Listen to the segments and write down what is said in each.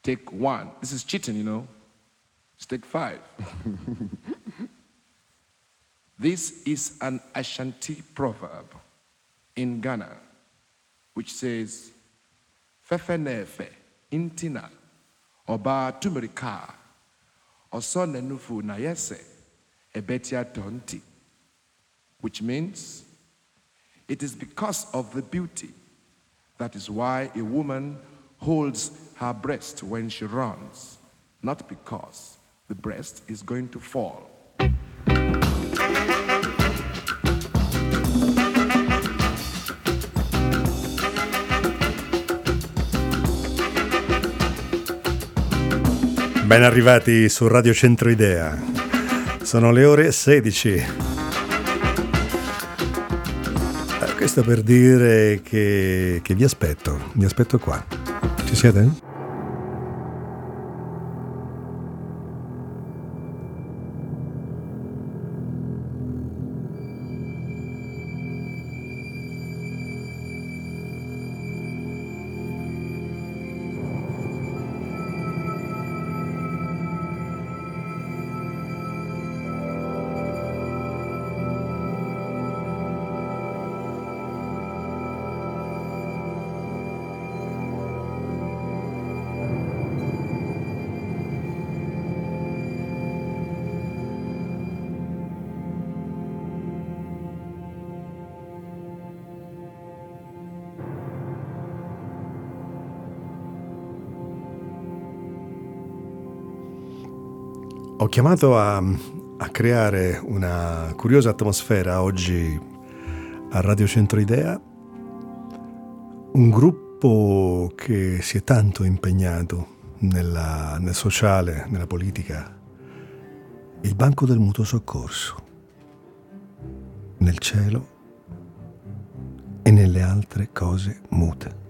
Take one. This is cheating, you know. Take five. This is an Ashanti proverb in Ghana, which says, Fefe nefe, intina, oba tumerika, oso nenufu na yese, ebetia tonti. Which means, it is because of the beauty. That is why a woman holds her breast when she runs, not because the breast is going to fall. Ben arrivati su Radio Centro Idea. Sono le ore 16. Questo per dire che vi aspetto qua. Ci siete? Ho chiamato a creare una curiosa atmosfera oggi a Radio Centro Idea, un gruppo che si è tanto impegnato nel sociale, nella politica, il Banco del Mutuo Soccorso, nel cielo e nelle altre cose mute.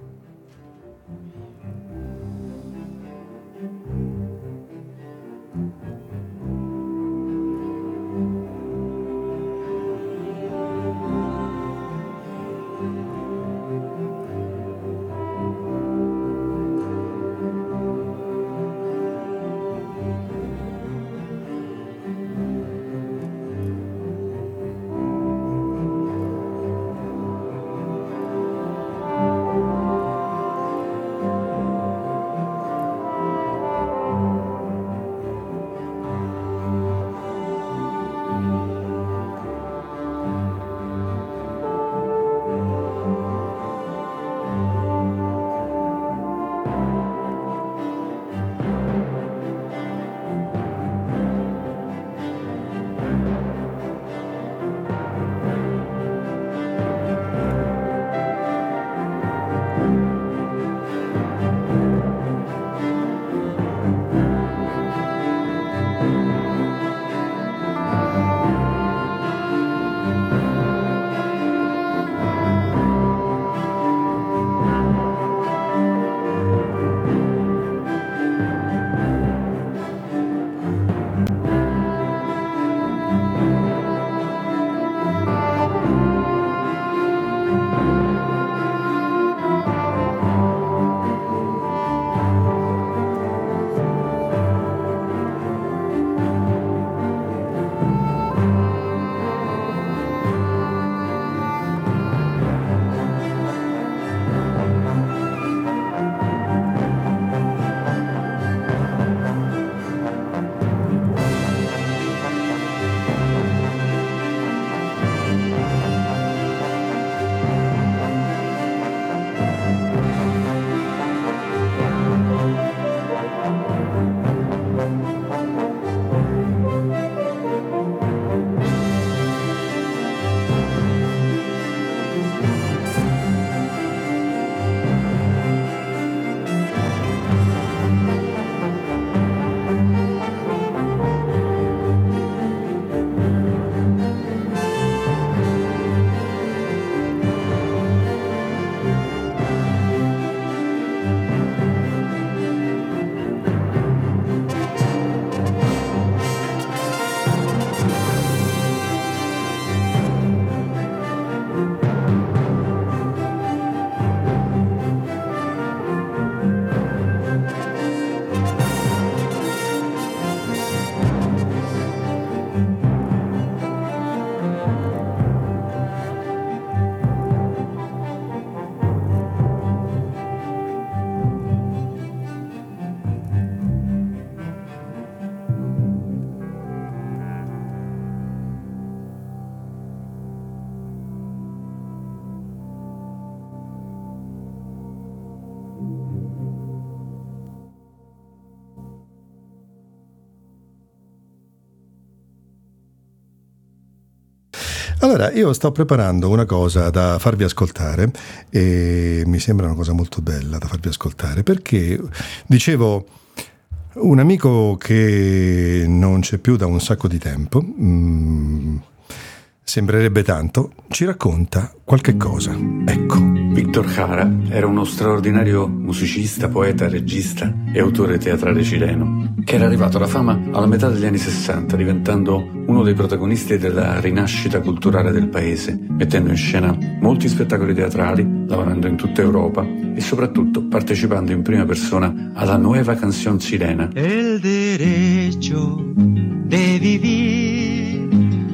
Allora, io sto preparando una cosa da farvi ascoltare e mi sembra una cosa molto bella da farvi ascoltare, perché, dicevo, un amico che non c'è più da un sacco di tempo, sembrerebbe tanto, ci racconta qualche cosa. Ecco. Víctor Jara era uno straordinario musicista, poeta, regista e autore teatrale cileno, che era arrivato alla fama alla metà degli anni 60, diventando uno dei protagonisti della rinascita culturale del paese, mettendo in scena molti spettacoli teatrali, lavorando in tutta Europa e soprattutto partecipando in prima persona alla Nueva Canción Chilena. El derecho de vivir,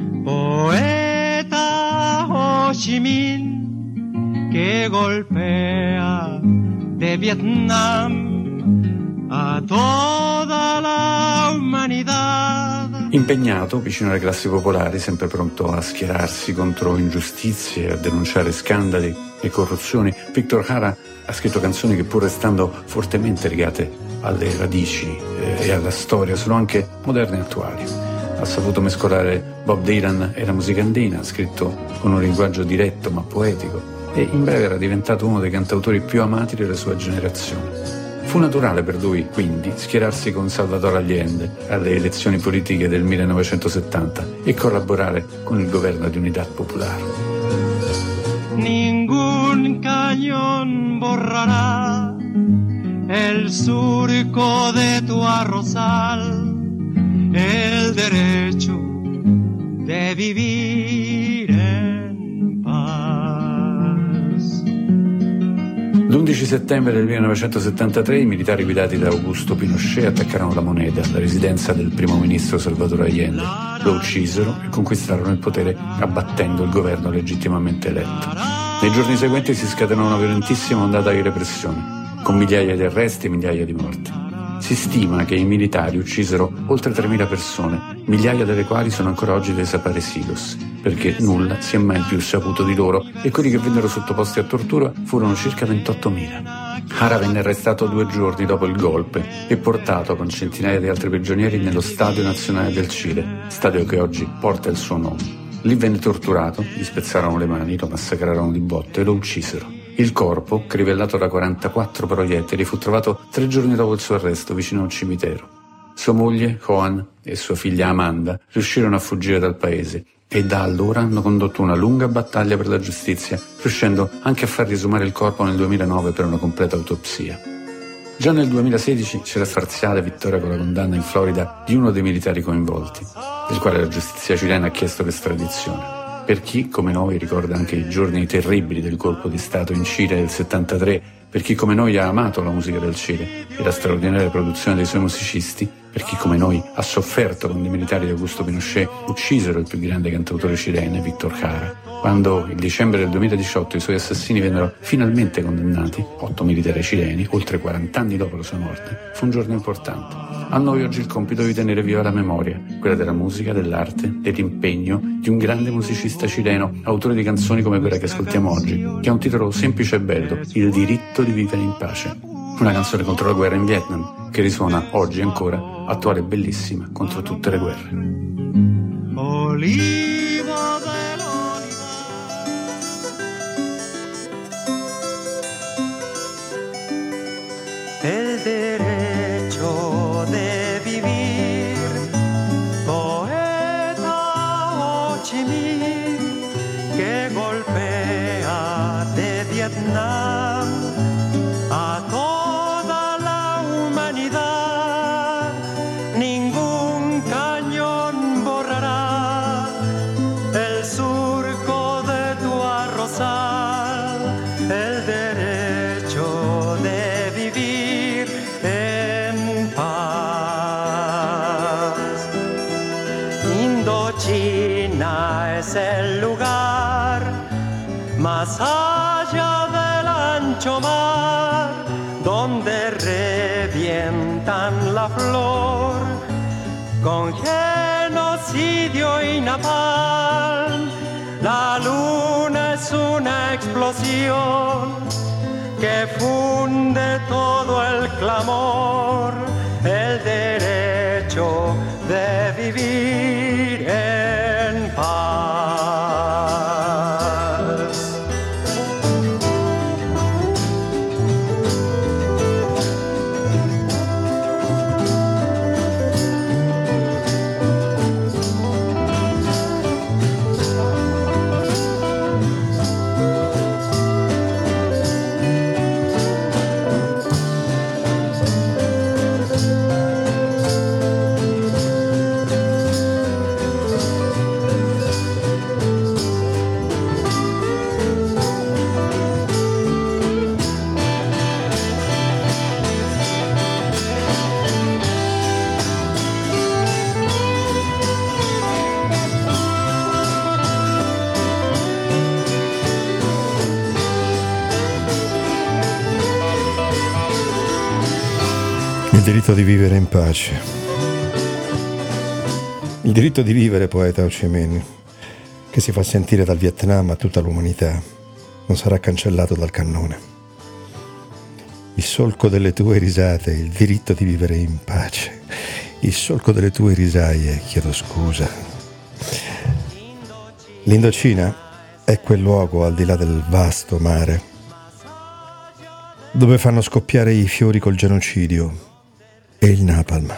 poeta Ho Chi Minh, que golpea de Vietnam a toda la humanidad. Impegnato vicino alle classi popolari, sempre pronto a schierarsi contro ingiustizie, a denunciare scandali e corruzioni, Víctor Jara ha scritto canzoni che, pur restando fortemente legate alle radici e alla storia, sono anche moderne e attuali. Ha saputo mescolare Bob Dylan e la musica andina, ha scritto con un linguaggio diretto ma poetico, e in breve era diventato uno dei cantautori più amati della sua generazione. Fu naturale per lui, quindi, schierarsi con Salvador Allende alle elezioni politiche del 1970 e collaborare con il governo di Unidad Popular. Ningún cañón borrará el surco de tu arrozal, el derecho de vivir en paz. L'11 settembre del 1973 i militari guidati da Augusto Pinochet attaccarono la Moneda, la residenza del primo ministro Salvador Allende, lo uccisero e conquistarono il potere abbattendo il governo legittimamente eletto. Nei giorni seguenti si scatenò una violentissima ondata di repressione, con migliaia di arresti e migliaia di morti. Si stima che i militari uccisero oltre 3.000 persone, migliaia delle quali sono ancora oggi desaparecidos, perché nulla si è mai più saputo di loro, e quelli che vennero sottoposti a tortura furono circa 28.000. Jara venne arrestato 2 giorni dopo il golpe e portato con centinaia di altri prigionieri nello Stadio Nazionale del Cile, stadio che oggi porta il suo nome. Lì venne torturato, gli spezzarono le mani, lo massacrarono di botte e lo uccisero. Il corpo, crivellato da 44 proiettili, fu trovato 3 giorni dopo il suo arresto vicino a un cimitero. Sua moglie, Joan, e sua figlia Amanda riuscirono a fuggire dal paese e da allora hanno condotto una lunga battaglia per la giustizia, riuscendo anche a far riesumare il corpo nel 2009 per una completa autopsia. Già nel 2016 c'era parziale vittoria con la condanna in Florida di uno dei militari coinvolti, del quale la giustizia cilena ha chiesto l'estradizione. Per chi, come noi, ricorda anche i giorni terribili del colpo di Stato in Cile del 73, per chi come noi ha amato la musica del Cile e la straordinaria produzione dei suoi musicisti, per chi come noi ha sofferto quando i militari di Augusto Pinochet uccisero il più grande cantautore cileno, Víctor Jara. Quando, il dicembre del 2018, i suoi assassini vennero finalmente condannati, 8 militari cileni, oltre 40 anni dopo la sua morte, fu un giorno importante. A noi oggi il compito di tenere viva la memoria, quella della musica, dell'arte, dell'impegno di un grande musicista cileno, autore di canzoni come quella che ascoltiamo oggi, che ha un titolo semplice e bello: Il diritto di vivere in pace. Una canzone contro la guerra in Vietnam, che risuona oggi ancora, attuale e bellissima, contro tutte le guerre. Olivo dell'oliva, el derecho de vivir, poeta Ho Chi Minh, que golpea de Vietnam a toda la humanidad. Ningún cañón borrará el surco de tu arrozal, el derecho de vivir en paz. Indochina es el lugar más allá del ancho mar, donde revientan la flor con genocidio y napalm. La luna es una explosión que funde todo el clamor, el derecho de vivir en paz. diritto di vivere in pace. Il diritto di vivere, poeta Ho Chi Minh, che si fa sentire dal Vietnam a tutta l'umanità, non sarà cancellato dal cannone. Il solco delle tue risate, il diritto di vivere in pace. Il solco delle tue risaie, chiedo scusa. L'Indocina è quel luogo al di là del vasto mare, dove fanno scoppiare i fiori col genocidio e il napalm.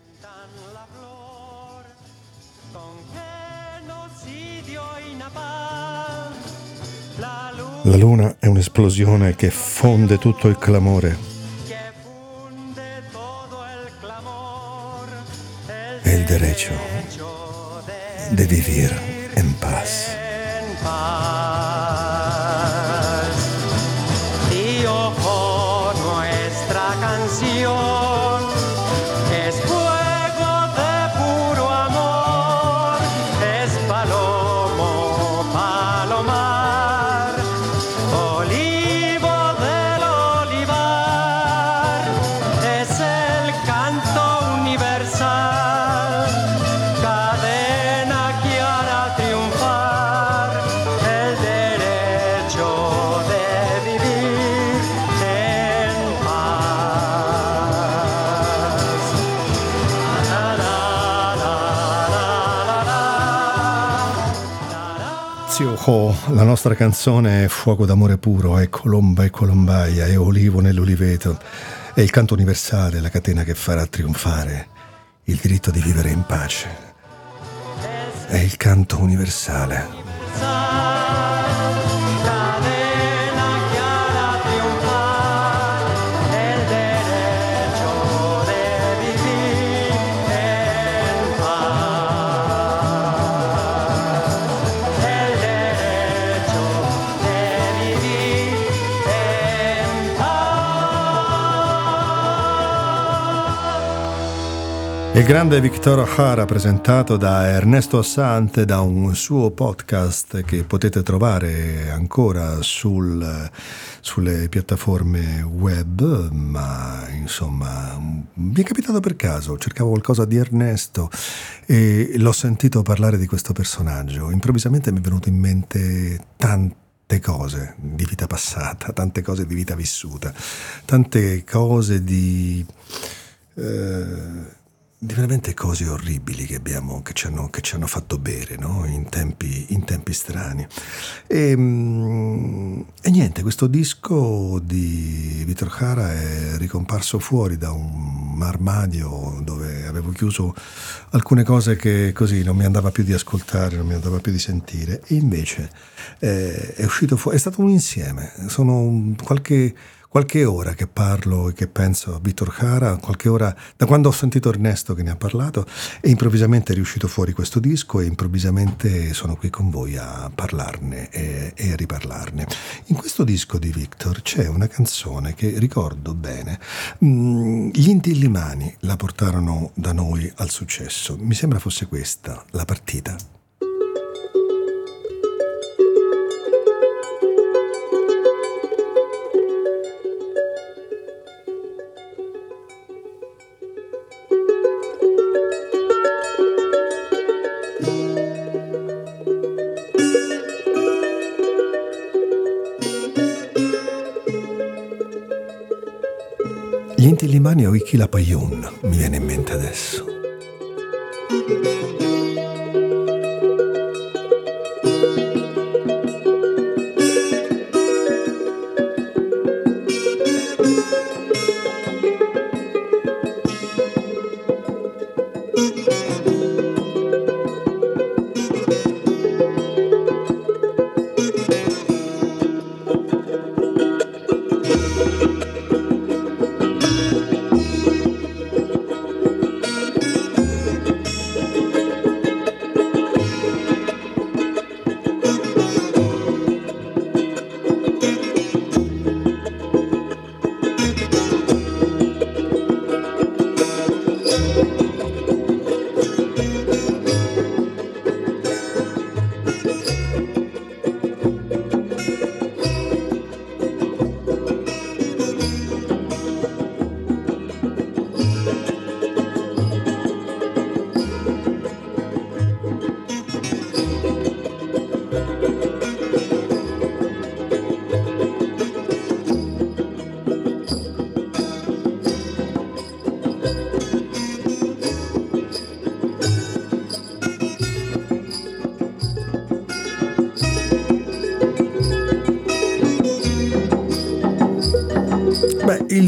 La luna è un'esplosione che fonde tutto il clamore. E il derecho de vivir en paz. Y ojo, nuestra canción es fuego de puro amor, es palomo, palomar, olivo del olivar, es el canto universal, cadena que hará triunfar el derecho de vivir en paz. La, la, la, la, Zio Ho, la nostra canzone è fuoco d'amore puro, è colomba e colombaia, è olivo nell'oliveto, è il canto universale, la catena che farà trionfare il diritto di vivere in pace. È il canto universale. cadena que hará triunfar el derecho de vivir en paz. El derecho de vivir en paz. Il grande Victor Jara, presentato da Ernesto Assante, da un suo podcast che potete trovare ancora sulle piattaforme web, ma insomma mi è capitato per caso, cercavo qualcosa di Ernesto e l'ho sentito parlare di questo personaggio. Improvvisamente mi è venuto in mente tante cose di vita passata, tante cose di vita vissuta, tante cose di veramente cose orribili che ci hanno fatto bere, no? in tempi strani. E niente, questo disco di Victor Jara è ricomparso fuori da un armadio dove avevo chiuso alcune cose che così non mi andava più di ascoltare, non mi andava più di sentire, e invece è uscito fuori. È stato un insieme. Sono qualche ora che parlo e che penso a Victor Jara, qualche ora da quando ho sentito Ernesto che ne ha parlato, e improvvisamente è riuscito fuori questo disco e improvvisamente sono qui con voi a parlarne e a riparlarne. In questo disco di Victor c'è una canzone che ricordo bene. Gli Inti Illimani la portarono da noi al successo. Mi sembra fosse questa, La partita. Gli Inti Illimani o Iki La Payun mi viene in mente adesso.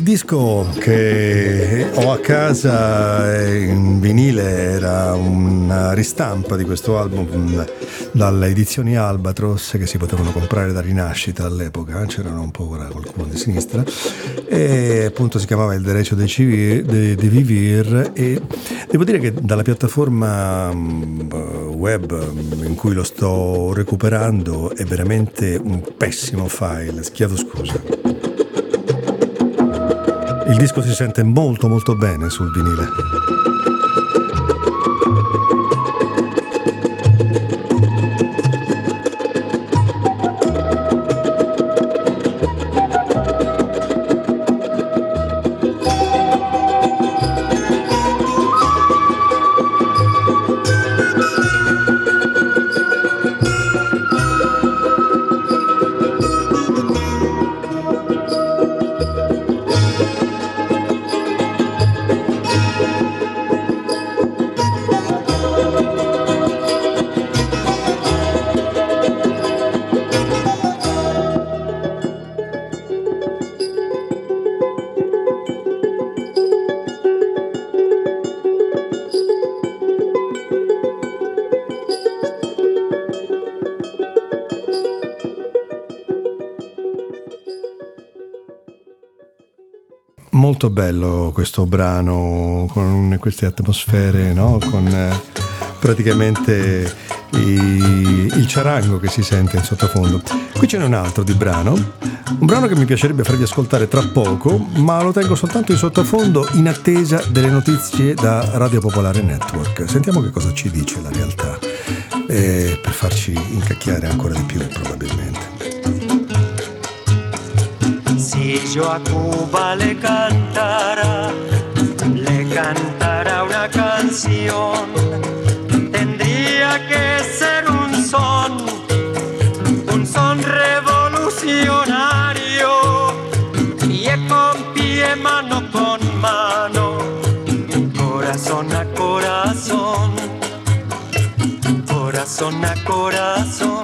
disco che ho a casa in vinile era una ristampa di questo album dalle edizioni Albatros, che si potevano comprare da Rinascita all'epoca, c'erano un po' qualcuno di sinistra, e appunto si chiamava Il Derecho de Vivir, e devo dire che dalla piattaforma web in cui lo sto recuperando è veramente un pessimo file, chiedo scusa. Il disco si sente molto molto bene sul vinile. Molto bello questo brano con queste atmosfere, no? Con praticamente il ciarango che si sente in sottofondo. Qui c'è un altro di brano, un brano che mi piacerebbe farvi ascoltare tra poco, ma lo tengo soltanto in sottofondo in attesa delle notizie da Radio Popolare Network. Sentiamo che cosa ci dice la realtà, per farci incacchiare ancora di più probabilmente. Si yo a Cuba le cantara una canción, tendría que ser un son revolucionario, pie con pie, mano con mano, corazón a corazón, corazón a corazón,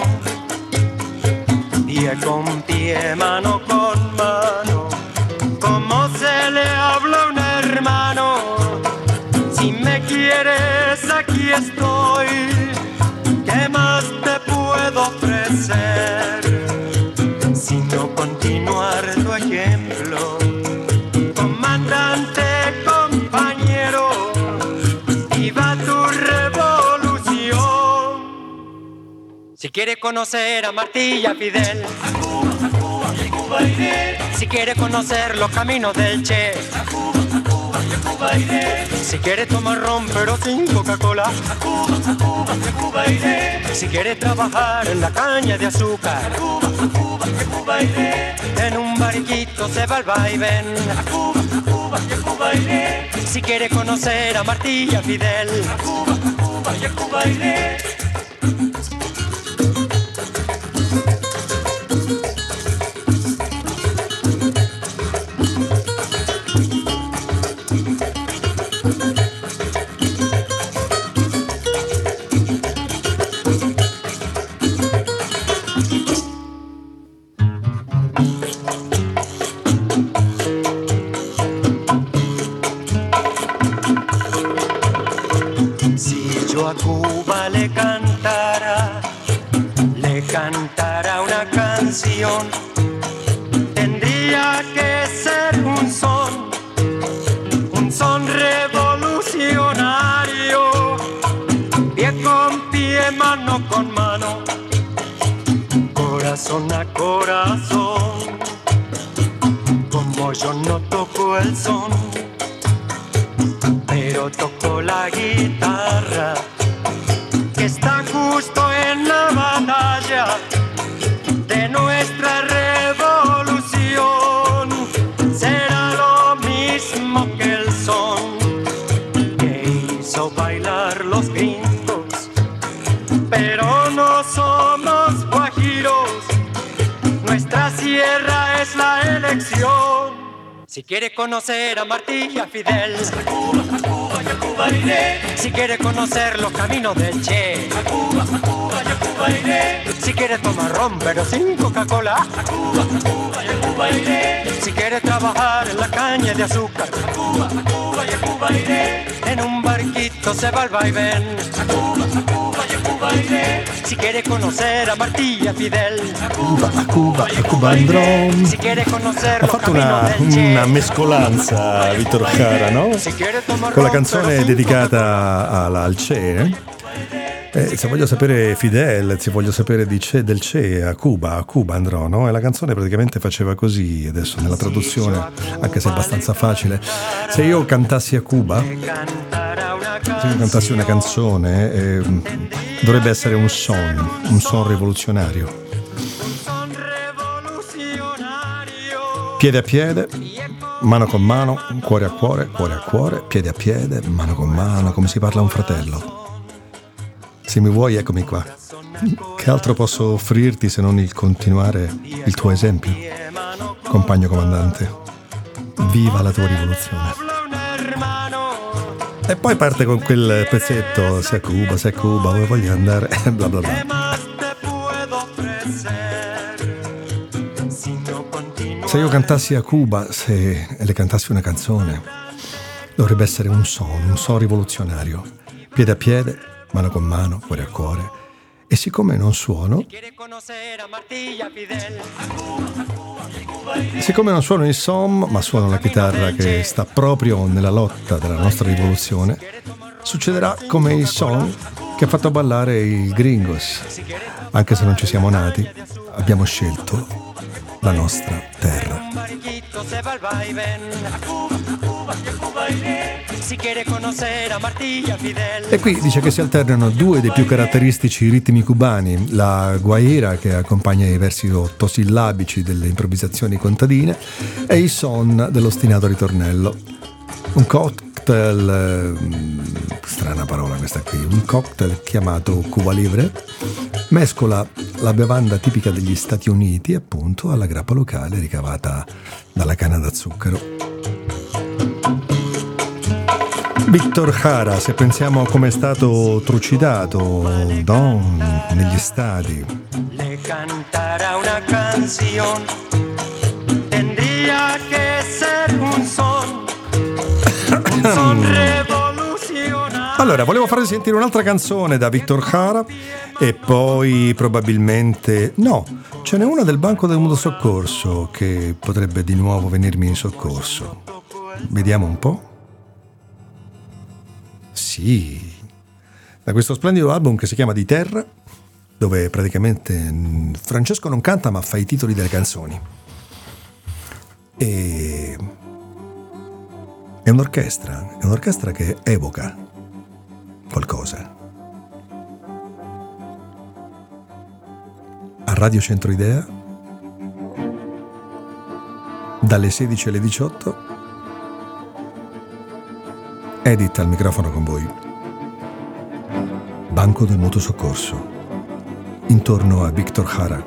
pie con pie, mano con mano, como se le habla a un hermano. Si me quieres, aquí estoy. ¿Qué más te puedo ofrecer? Sino continuar tu ejemplo, comandante, compañero, viva tu revolución. Si quiere conocer a Martí y a Fidel, a Cuba iré. Si quiere conocer los caminos del Che, a Cuba iré. Si quiere tomar ron pero sin Coca-Cola, a Cuba iré. Si quiere trabajar en la caña de azúcar, a Cuba iré. En un barquito se va al vaivén, a Cuba iré. Si quiere conocer a Martí y a Fidel, a Cuba iré. Una canción, tendría que ser un son revolucionario, pie con pie, mano con mano, corazón a corazón. Como yo no toco el son, pero toco la guitarra, que está justo en la batalla de nuestra revolución. Será lo mismo que el son que hizo bailar los gringos, pero no somos guajiros, nuestra sierra es la elección. Si quiere conocer a Martí y a Fidel, a Cuba iré. Si quiere conocer los caminos del Che, a Cuba iré. Si quiere tomar ron pero sin Coca-Cola, a Cuba iré. Si quiere trabajar en la caña de azúcar, a Cuba y a Cuba iré. En un barquito se va al vaivén, a Cuba y a Cuba iré. Si quiere conocer a Martí y a Fidel, a Cuba andrò. Si quiere conocer Ha fatto una mescolanza Víctor Jara, no? Con la canzone dedicata al Che. Se voglio sapere Fidel, se voglio sapere del Che a Cuba andrò, no? E la canzone praticamente faceva così, adesso nella traduzione, anche se è abbastanza facile. Se io cantassi a Cuba, se io cantassi una canzone, dovrebbe essere un son rivoluzionario. Piede a piede, mano con mano, cuore a cuore, cuore a cuore, piede a piede, mano con mano, come si parla a un fratello. Se mi vuoi, eccomi qua. Che altro posso offrirti se non il continuare il tuo esempio? Compagno comandante, viva la tua rivoluzione. E poi parte con quel pezzetto, se a Cuba, dove voglio andare, bla bla bla. Se io cantassi a Cuba, se le cantassi una canzone, dovrebbe essere un son rivoluzionario. Piede a piede, mano con mano, cuore a cuore. E siccome non suono il som, ma suono la chitarra che sta proprio nella lotta della nostra rivoluzione, succederà come il son che ha fatto ballare i gringos. Anche se non ci siamo nati, abbiamo scelto la nostra terra. E qui dice che si alternano due dei più caratteristici ritmi cubani, la guaira che accompagna i versi ottosillabici delle improvvisazioni contadine e il son dell'ostinato ritornello. Un cocktail, strana parola questa qui, un cocktail chiamato Cuba Libre mescola la bevanda tipica degli Stati Uniti appunto alla grappa locale ricavata dalla canna da zucchero. Víctor Jara, se pensiamo a come è stato trucidato, no? Negli stadi. Le cantará una canción, tendría que ser un son rivoluzionario. Allora, volevo farvi sentire un'altra canzone da Víctor Jara e poi probabilmente no, ce n'è una del Banco del Mutuo Soccorso che potrebbe di nuovo venirmi in soccorso. Vediamo un po'. Sì, da questo splendido album che si chiama Di Terra, dove praticamente Francesco non canta ma fa i titoli delle canzoni. E è un'orchestra che evoca qualcosa. A Radio Centro Idea, dalle 16 alle 18, Edith al microfono con voi. Banco del Mutuo Soccorso, intorno a Víctor Jara.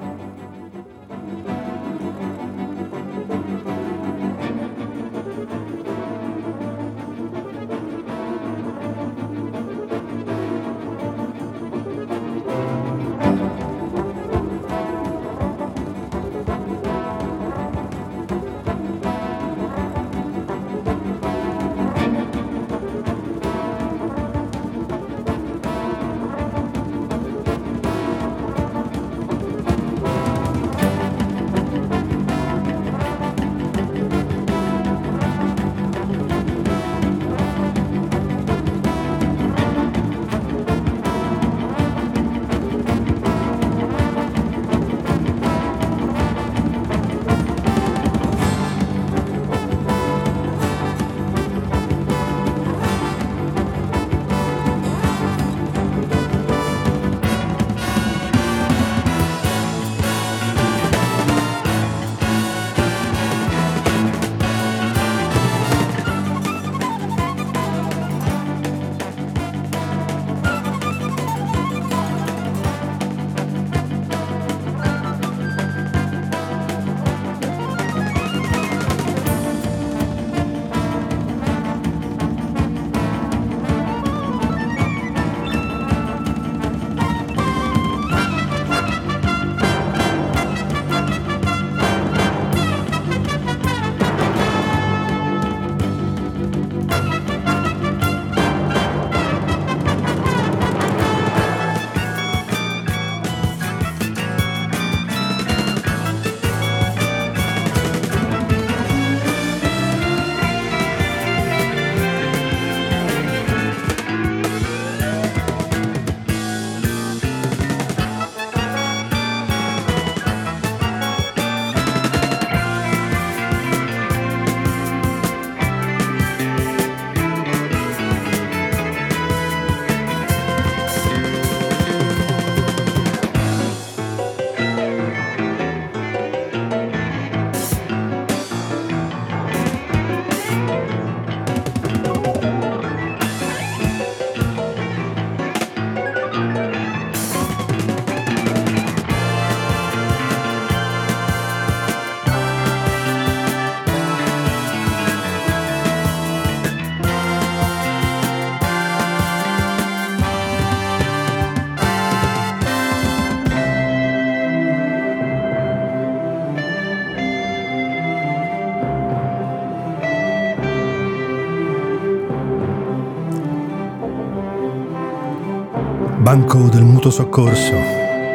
banco del mutuo soccorso.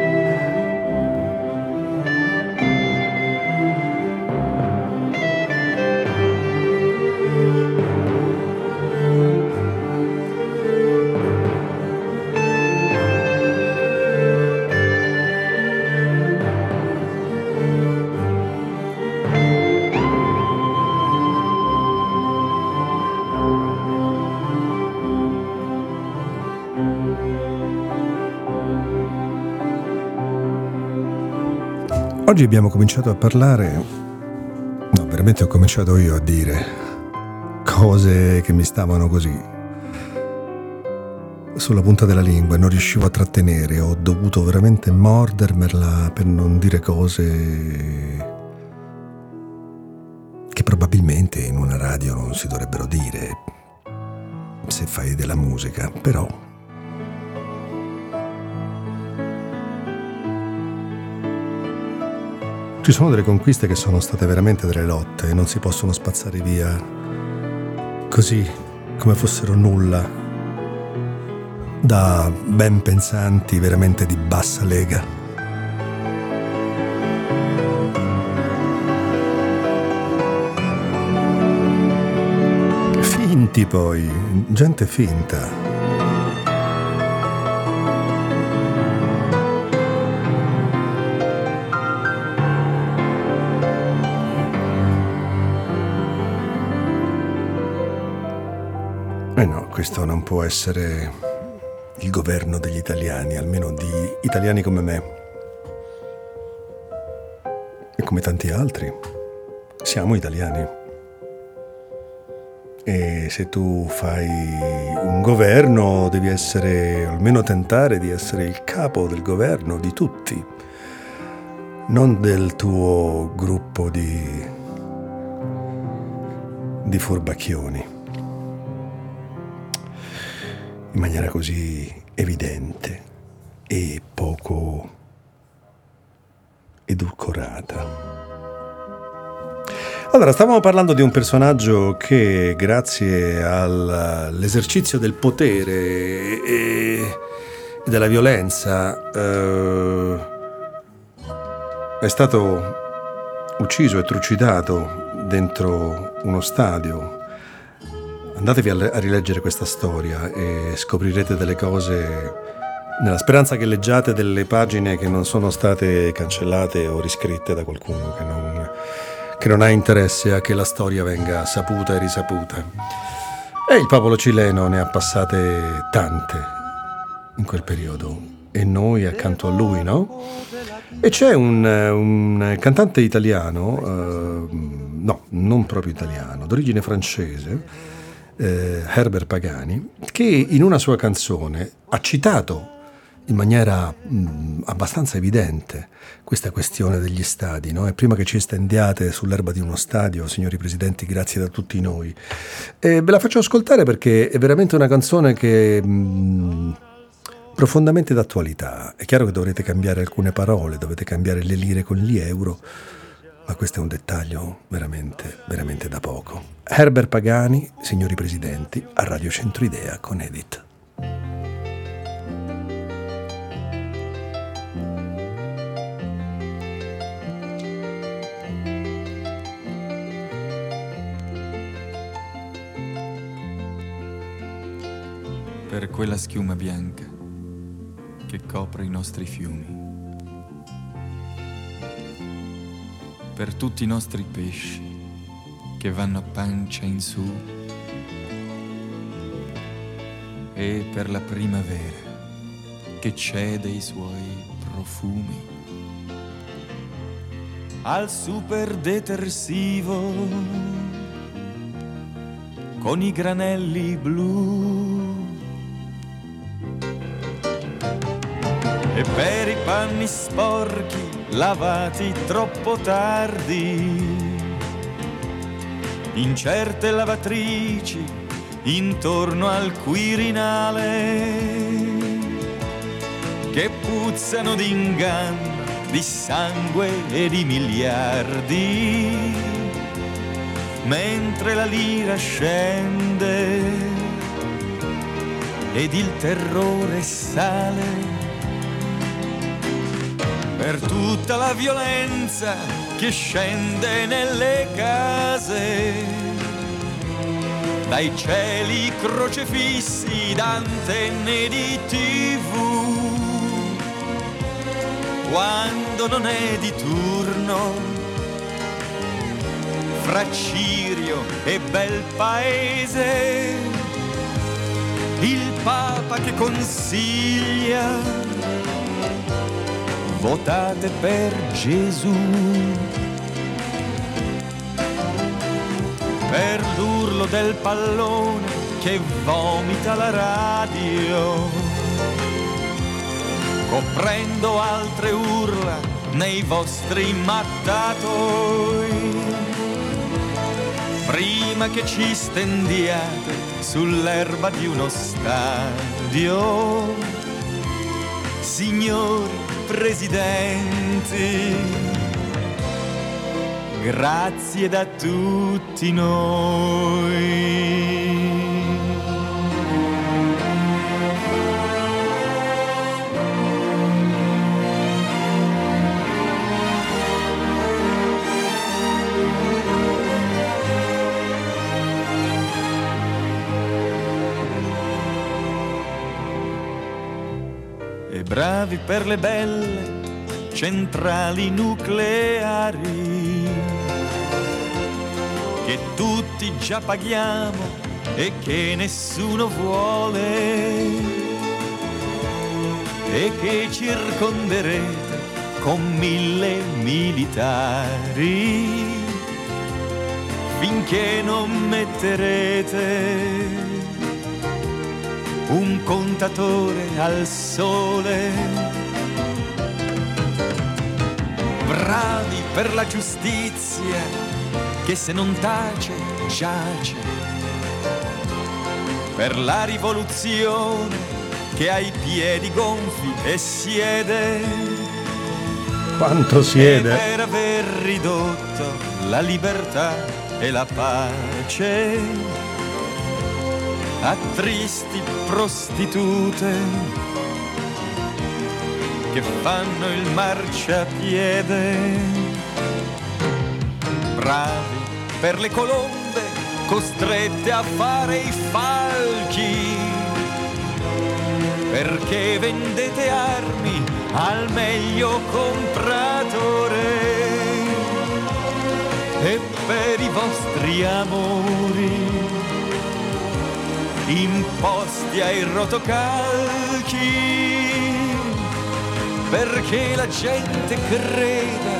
Oggi abbiamo cominciato a parlare, no, veramente ho cominciato io a dire cose che mi stavano così sulla punta della lingua e non riuscivo a trattenere, ho dovuto veramente mordermela per non dire cose che probabilmente in una radio non si dovrebbero dire se fai della musica, però ci sono delle conquiste che sono state veramente delle lotte e non si possono spazzare via così come fossero nulla da ben pensanti veramente di bassa lega. Finti poi, gente finta. No, questo non può essere il governo degli italiani, almeno di italiani come me e come tanti altri. Siamo italiani e se tu fai un governo devi essere, almeno tentare di essere il capo del governo di tutti, non del tuo gruppo di furbacchioni. In maniera così evidente e poco edulcorata. Allora, stavamo parlando di un personaggio che grazie all'esercizio del potere e della violenza è stato ucciso e trucidato dentro uno stadio. Andatevi a rileggere questa storia e scoprirete delle cose, nella speranza che leggiate delle pagine che non sono state cancellate o riscritte da qualcuno che non ha interesse a che la storia venga saputa e risaputa. E il popolo cileno ne ha passate tante in quel periodo e noi accanto a lui, no? E c'è un cantante italiano, no, non proprio italiano, d'origine francese, Herbert Pagani, che in una sua canzone ha citato in maniera abbastanza evidente questa questione degli stadi, no? E prima che ci stendiate sull'erba di uno stadio, signori presidenti, grazie da tutti noi, ve la faccio ascoltare perché è veramente una canzone che è profondamente d'attualità. È chiaro che dovrete cambiare alcune parole, dovete cambiare le lire con gli euro, ma questo è un dettaglio veramente, veramente da poco. Herbert Pagani, signori presidenti, a Radio Centro Idea con Edith. Per quella schiuma bianca che copre i nostri fiumi, per tutti i nostri pesci che vanno a pancia in su, e per la primavera che cede i suoi profumi al super detersivo con i granelli blu, e per i panni sporchi lavati troppo tardi in certe lavatrici intorno al Quirinale, che puzzano di inganno, di sangue e di miliardi, mentre la lira scende ed il terrore sale per tutta la violenza che scende nelle case, dai cieli crocefissi da antenne di TV, quando non è di turno, fra Cirio e bel paese, il Papa che consiglia: votate per Gesù. Per l'urlo del pallone che vomita la radio, coprendo altre urla nei vostri mattatoi, prima che ci stendiate sull'erba di uno stadio, signori presidenti, grazie da tutti noi. E bravi per le belle centrali nucleari che tutti già paghiamo e che nessuno vuole, e che circonderete con 1000 militari finché non metterete un contatore al sole. Bravi per la giustizia che se non tace giace, per la rivoluzione che ha i piedi gonfi e siede, quanto siede, e per aver ridotto la libertà e la pace a tristi prostitute che fanno il marciapiede. Bravi per le colombe costrette a fare i falchi, perché vendete armi al meglio compratore, e per i vostri amori imposti ai rotocalchi, perché la gente creda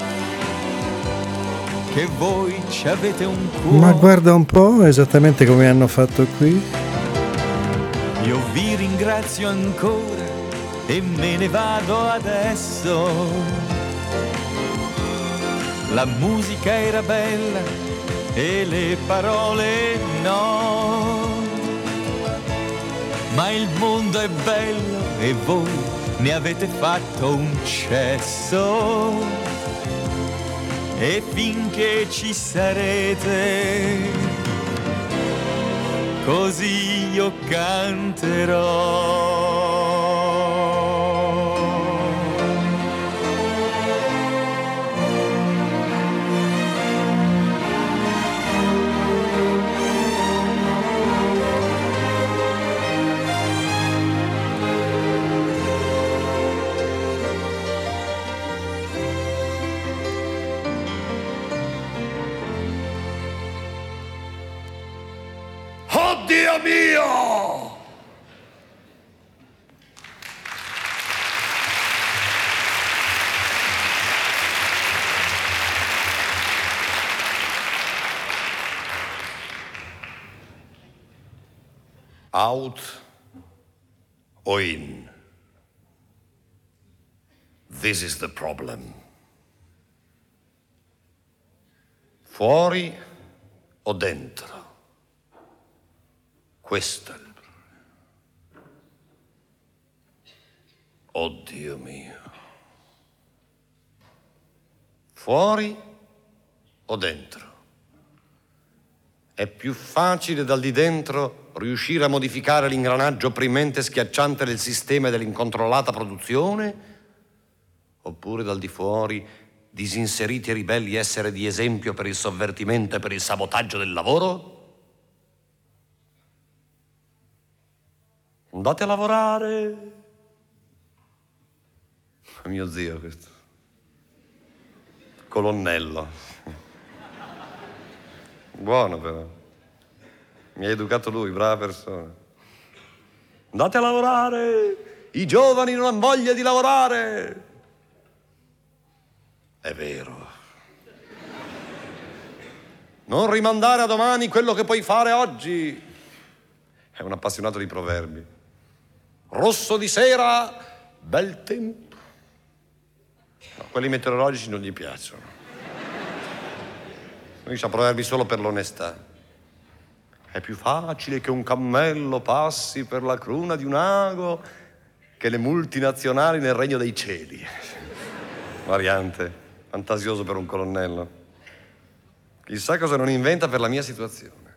che voi ci avete un cuore. Ma guarda un po', esattamente come hanno fatto qui. Io vi ringrazio ancora e me ne vado adesso. La musica era bella e le parole no, ma il mondo è bello e voi ne avete fatto un cesso, e finché ci sarete così io canterò. Dio mio! Out or in? This is the problem. Fuori o dentro? Questo è il problema. Oddio mio. Fuori o dentro? È più facile dal di dentro riuscire a modificare l'ingranaggio opprimente e schiacciante del sistema e dell'incontrollata produzione, oppure dal di fuori, disinseriti e ribelli, essere di esempio per il sovvertimento e per il sabotaggio del lavoro? Andate a lavorare. Mio zio questo. Colonnello. Buono però. Mi ha educato lui, brava persona. Andate a lavorare. I giovani non hanno voglia di lavorare. È vero. Non rimandare a domani quello che puoi fare oggi. È un appassionato di proverbi. Rosso di sera, bel tempo. No, quelli meteorologici non gli piacciono. Lui sa proverbi solo per l'onestà. È più facile che un cammello passi per la cruna di un ago che le multinazionali nel regno dei cieli. Variante, fantasioso per un colonnello. Chissà cosa non inventa per la mia situazione.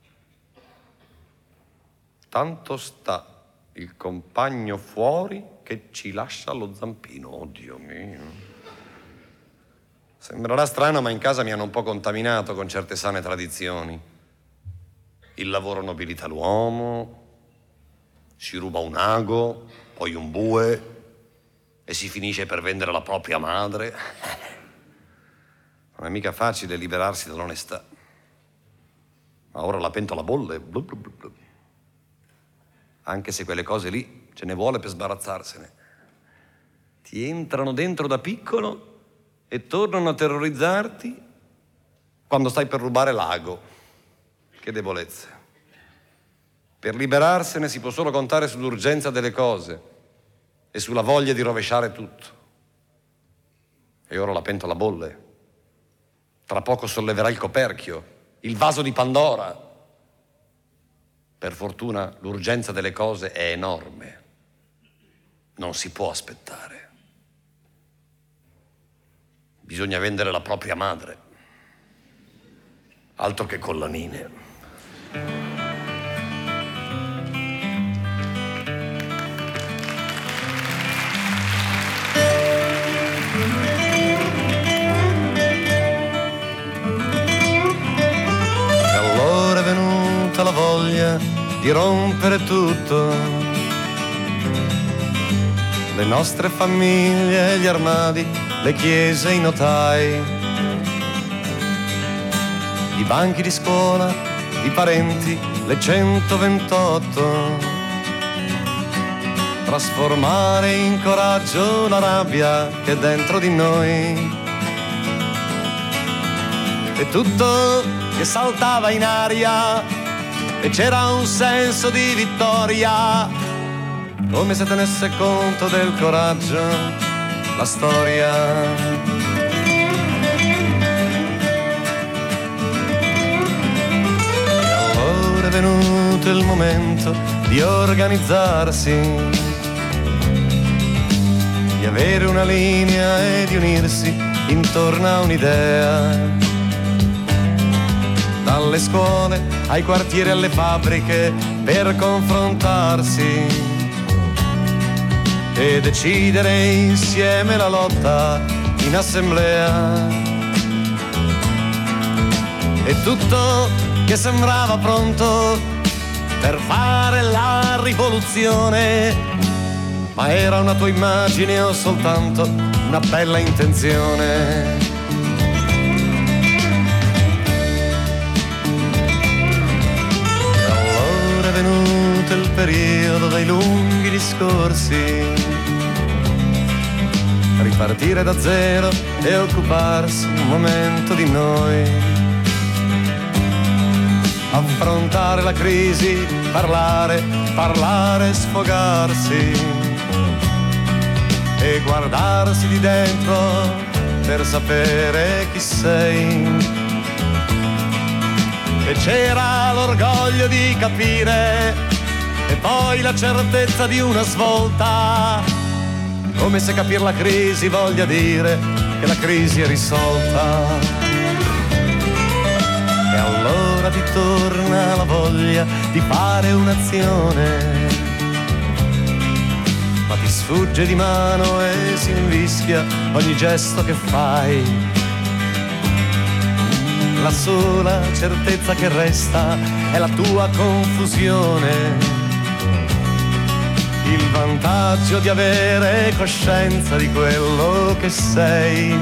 Tanto sta il compagno fuori che ci lascia lo zampino. Oh Dio mio. Sembrerà strano, ma in casa mi hanno un po' contaminato con certe sane tradizioni. Il lavoro nobilita l'uomo, si ruba un ago, poi un bue e si finisce per vendere la propria madre. Non è mica facile liberarsi dall'onestà. Ma ora la pentola bolle. Blu blu blu blu. Anche se quelle cose lì ce ne vuole per sbarazzarsene. Ti entrano dentro da piccolo e tornano a terrorizzarti quando stai per rubare l'ago. Che debolezze. Per liberarsene si può solo contare sull'urgenza delle cose e sulla voglia di rovesciare tutto. E ora la pentola bolle. Tra poco solleverà il coperchio, il vaso di Pandora. Per fortuna l'urgenza delle cose è enorme. Non si può aspettare. Bisogna vendere la propria madre. Altro che collanine. E allora è venuta la voglia di rompere tutto. Le nostre famiglie, gli armadi, le chiese, i notai, i banchi di scuola, i parenti, le 128. Trasformare in coraggio la rabbia che è dentro di noi. E tutto che saltava in aria e c'era un senso di vittoria, come se tenesse conto del coraggio la storia. E allora è venuto il momento di organizzarsi, di avere una linea e di unirsi intorno a un'idea. Dalle scuole ai quartieri, alle fabbriche, per confrontarsi e decidere insieme la lotta in assemblea. E tutto che sembrava pronto per fare la rivoluzione, ma era una tua immagine o soltanto una bella intenzione. E allora è venuto il periodo dei lunghi discorsi, ripartire da zero e occuparsi un momento di noi, affrontare la crisi, parlare, sfogarsi e guardarsi di dentro per sapere chi sei. E c'era l'orgoglio di capire e poi la certezza di una svolta, come se capire la crisi voglia dire che la crisi è risolta. E allora allora ti torna la voglia di fare un'azione, ma ti sfugge di mano e si invischia ogni gesto che fai. La sola certezza che resta è la tua confusione, il vantaggio di avere coscienza di quello che sei.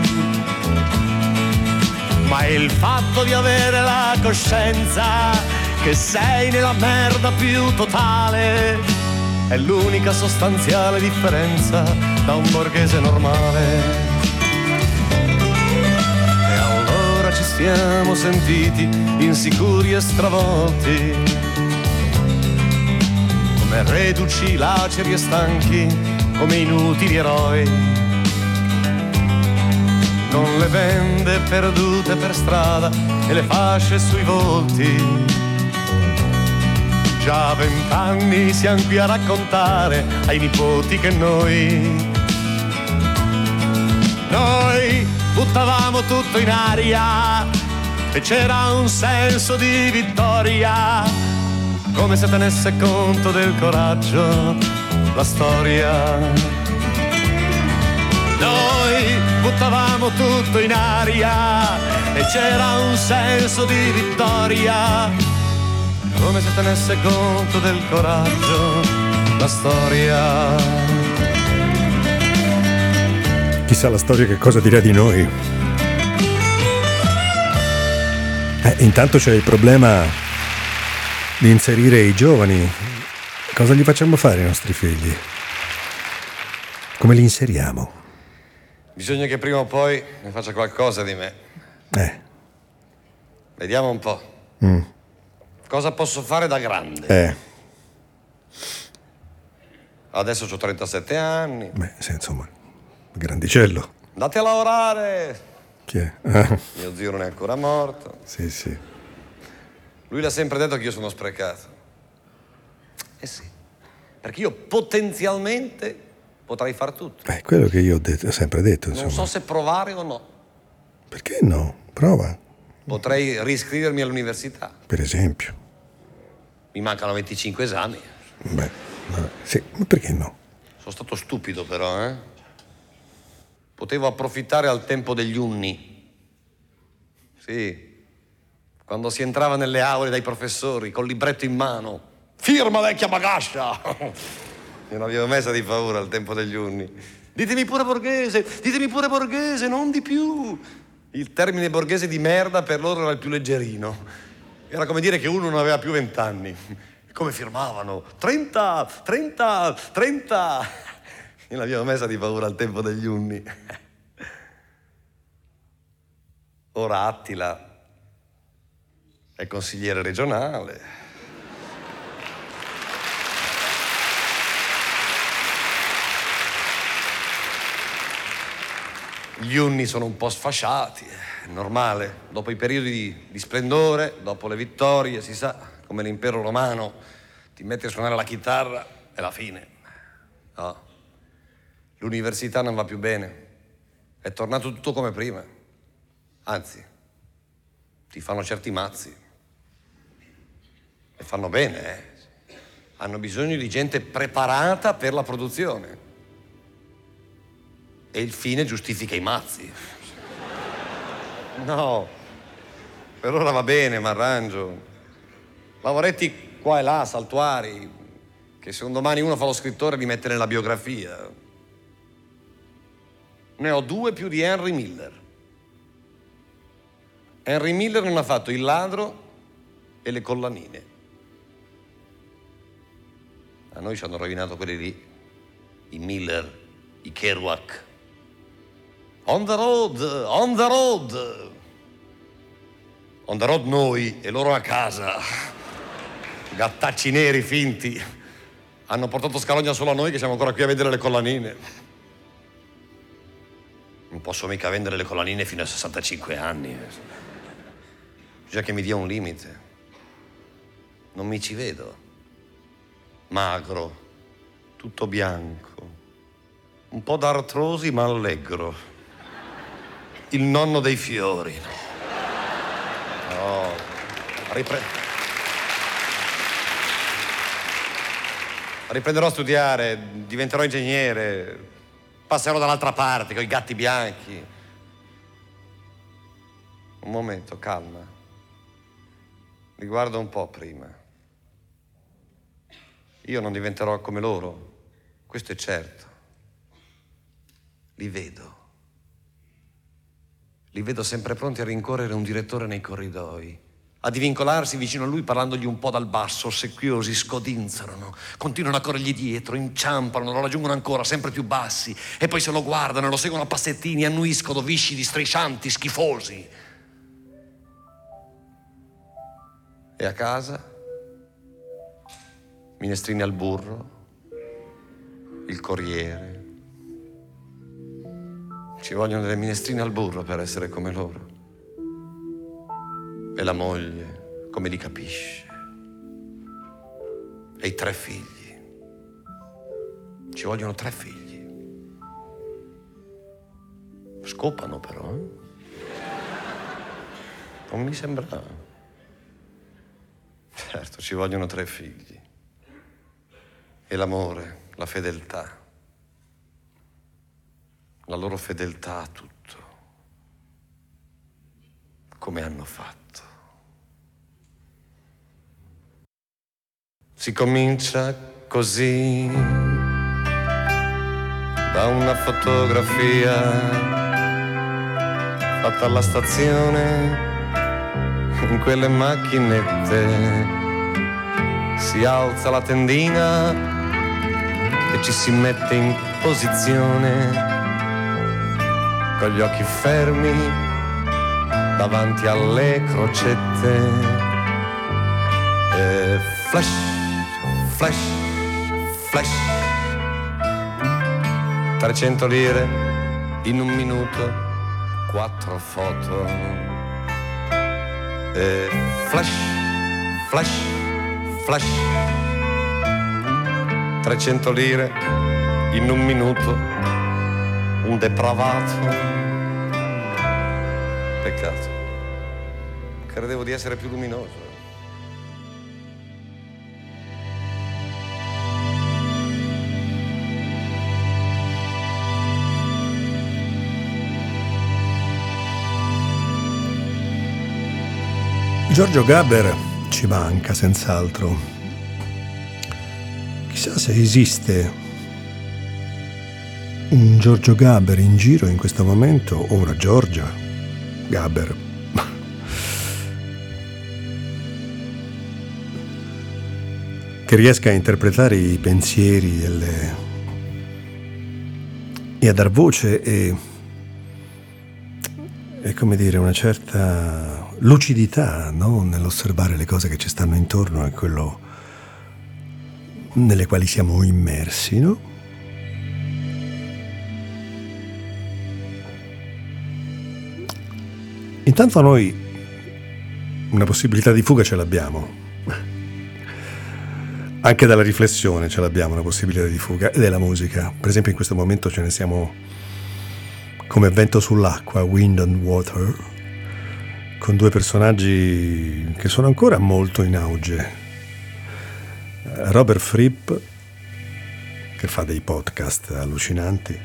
Ma il fatto di avere la coscienza che sei nella merda più totale è l'unica sostanziale differenza da un borghese normale. E allora ci siamo sentiti insicuri e stravolti, come reduci, laceri e stanchi, come inutili eroi, con le bende perdute per strada e le fasce sui volti. Già 20 anni siamo qui a raccontare ai nipoti che noi buttavamo tutto in aria e c'era un senso di vittoria, come se tenesse conto del coraggio la storia. Noi buttavamo tutto in aria e c'era un senso di vittoria, come se tenesse conto del coraggio la storia. Chissà la storia che cosa dirà di noi. Intanto c'è il problema di inserire i giovani. Cosa gli facciamo fare ai nostri figli? Come li inseriamo? Bisogna che prima o poi ne faccia qualcosa di me. Vediamo un po'. Cosa posso fare da grande? Adesso ho 37 anni. Sì, insomma, grandicello. Andate a lavorare. Chi è? Mio zio non è ancora morto. Sì. Lui l'ha sempre detto che io sono sprecato. Sì, perché io potenzialmente potrei far tutto. Quello che io ho sempre detto, insomma. Non so se provare o no. Perché no? Prova. Potrei riscrivermi all'università. Per esempio. Mi mancano 25 esami. Sì, ma perché no? Sono stato stupido però, Potevo approfittare al tempo degli unni. Sì. Quando si entrava nelle aule dai professori col libretto in mano. Firma vecchia bagascia! Io non avevo messa di paura al tempo degli unni. Ditemi pure borghese, non di più. Il termine borghese di merda per loro era il più leggerino. Era come dire che uno non aveva più 20 anni. Come firmavano? 30. Io non avevo messa di paura al tempo degli unni. Ora Attila è consigliere regionale. Gli unni sono un po' sfasciati, è normale. Dopo i periodi di splendore, dopo le vittorie, si sa, come l'impero romano, ti metti a suonare la chitarra e la fine. No. L'università non va più bene. È tornato tutto come prima. Anzi, ti fanno certi mazzi. E fanno bene, Hanno bisogno di gente preparata per la produzione. E il fine giustifica i mazzi. No, per ora va bene, mi arrangio. Lavoretti qua e là, saltuari, che se un domani uno fa lo scrittore li mette nella biografia. Ne ho 2 più di Henry Miller. Henry Miller non ha fatto Il ladro e Le collanine. A noi ci hanno rovinato quelli lì, i Miller, i Kerouac. On the road, on the road. On the road noi e loro a casa. Gattacci neri finti. Hanno portato scalogna solo a noi che siamo ancora qui a vedere le collanine. Non posso mica vendere le collanine fino a 65 anni. Già che mi dia un limite. Non mi ci vedo. Magro, tutto bianco, un po' d'artrosi ma allegro. Il nonno dei fiori. No, Riprenderò a studiare, diventerò ingegnere, passerò dall'altra parte con i gatti bianchi. Un momento, calma. Li guardo un po' prima. Io non diventerò come loro, questo è certo. Li vedo. Li vedo sempre pronti a rincorrere un direttore nei corridoi, a divincolarsi vicino a lui parlandogli un po' dal basso, ossequiosi, scodinzolano, continuano a corrergli dietro, inciampano, lo raggiungono ancora, sempre più bassi, e poi se lo guardano, lo seguono a passettini, annuiscono, viscidi, striscianti, schifosi. E a casa? Minestrini al burro, il Corriere. Ci vogliono delle minestrine al burro per essere come loro. E la moglie, come li capisce. E i 3 figli. Ci vogliono 3 figli. Scopano però, Non mi sembra. Certo, ci vogliono 3 figli. E l'amore, la fedeltà. La loro fedeltà a tutto. Come hanno fatto? Si comincia così, da una fotografia fatta alla stazione, in quelle macchinette. Si alza la tendina e ci si mette in posizione, con gli occhi fermi davanti alle crocette. E flash, flash, flash. 300 lire in un minuto, 4 foto. E flash, flash, flash. 300 lire in un minuto, un depravato. Peccato. Credevo di essere più luminoso. Giorgio Gaber ci manca senz'altro. Chissà se esiste un Giorgio Gaber in giro in questo momento, o una Giorgia Gaber. Che riesca a interpretare i pensieri e a dar voce e come dire, una certa lucidità, no? Nell'osservare le cose che ci stanno intorno e quello nelle quali siamo immersi, no? Intanto noi una possibilità di fuga ce l'abbiamo. Anche dalla riflessione ce l'abbiamo una possibilità di fuga, ed è la musica. Per esempio in questo momento ce ne siamo come vento sull'acqua, Wind and Water, con 2 personaggi che sono ancora molto in auge. Robert Fripp, che fa dei podcast allucinanti,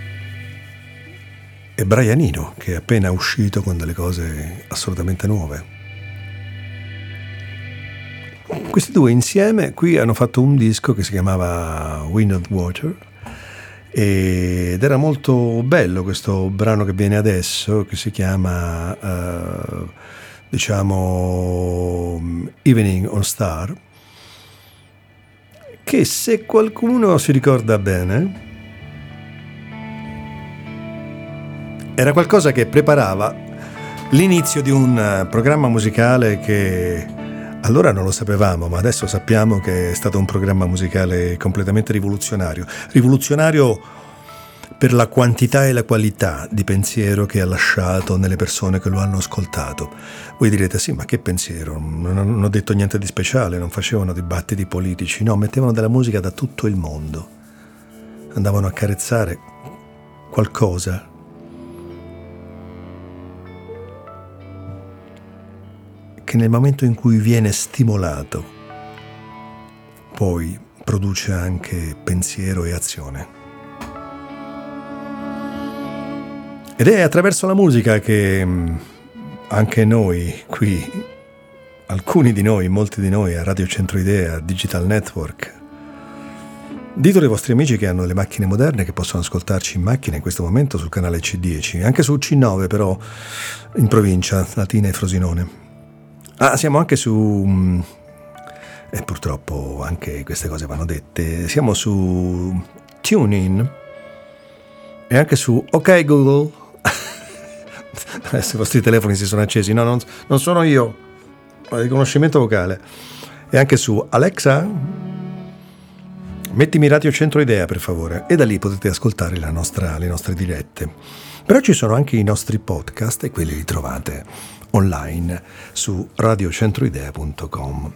e Brian Eno, che è appena uscito con delle cose assolutamente nuove. Questi 2 insieme qui hanno fatto un disco che si chiamava Wind and Water, ed era molto bello questo brano che viene adesso, che si chiama Evening on Star, che se qualcuno si ricorda bene era qualcosa che preparava l'inizio di un programma musicale che allora non lo sapevamo, ma adesso sappiamo che è stato un programma musicale completamente rivoluzionario. Rivoluzionario per la quantità e la qualità di pensiero che ha lasciato nelle persone che lo hanno ascoltato. Voi direte, sì, ma che pensiero? Non ho detto niente di speciale, non facevano dibattiti politici, no, mettevano della musica da tutto il mondo. Andavano a carezzare qualcosa che nel momento in cui viene stimolato poi produce anche pensiero e azione. Ed è attraverso la musica che anche noi qui, alcuni di noi, molti di noi a Radio Centro Idea, Digital Network, dito ai vostri amici che hanno le macchine moderne, che possono ascoltarci in macchina in questo momento sul canale C10, anche su C9 però in provincia, Latina e Frosinone. Siamo anche su, e purtroppo anche queste cose vanno dette, siamo su TuneIn e anche su OK Google. Adesso i vostri telefoni si sono accesi, no, non sono io, riconoscimento vocale. E anche su Alexa, mettimi Radio Centro Idea per favore, e da lì potete ascoltare le nostre dirette. Però ci sono anche i nostri podcast e quelli li trovate online su radiocentroidea.com.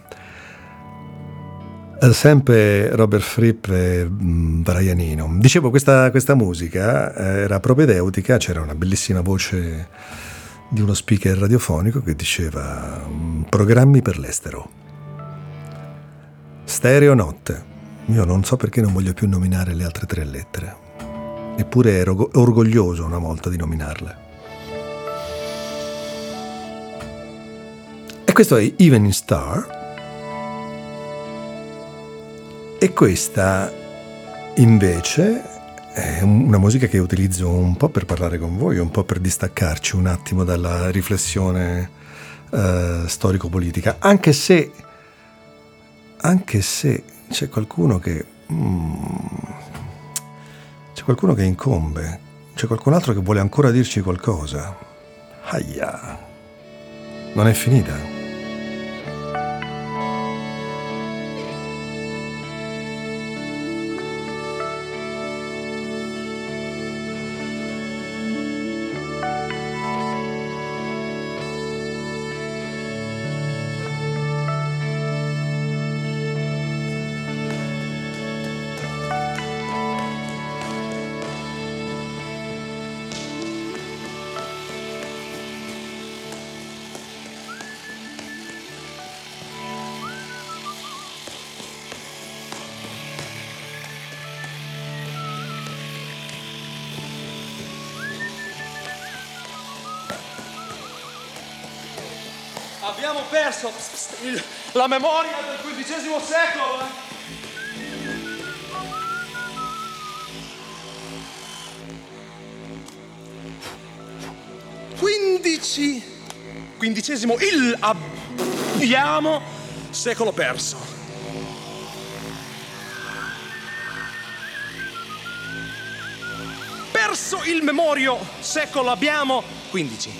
Sempre Robert Fripp e Brianino. Dicevo, questa musica era propedeutica, c'era una bellissima voce di uno speaker radiofonico che diceva programmi per l'estero. Stereo notte. Io non so perché non voglio più nominare le altre 3 lettere. Eppure ero orgoglioso una volta di nominarle. E questo è Evening Star. E questa invece è una musica che utilizzo un po' per parlare con voi, un po' per distaccarci un attimo dalla riflessione storico-politica, anche se c'è qualcuno che incombe, c'è qualcun altro che vuole ancora dirci qualcosa. Ahia, non è finita. Abbiamo perso la memoria del XV secolo. 15esimo, abbiamo secolo perso. Perso il memorio secolo abbiamo 15.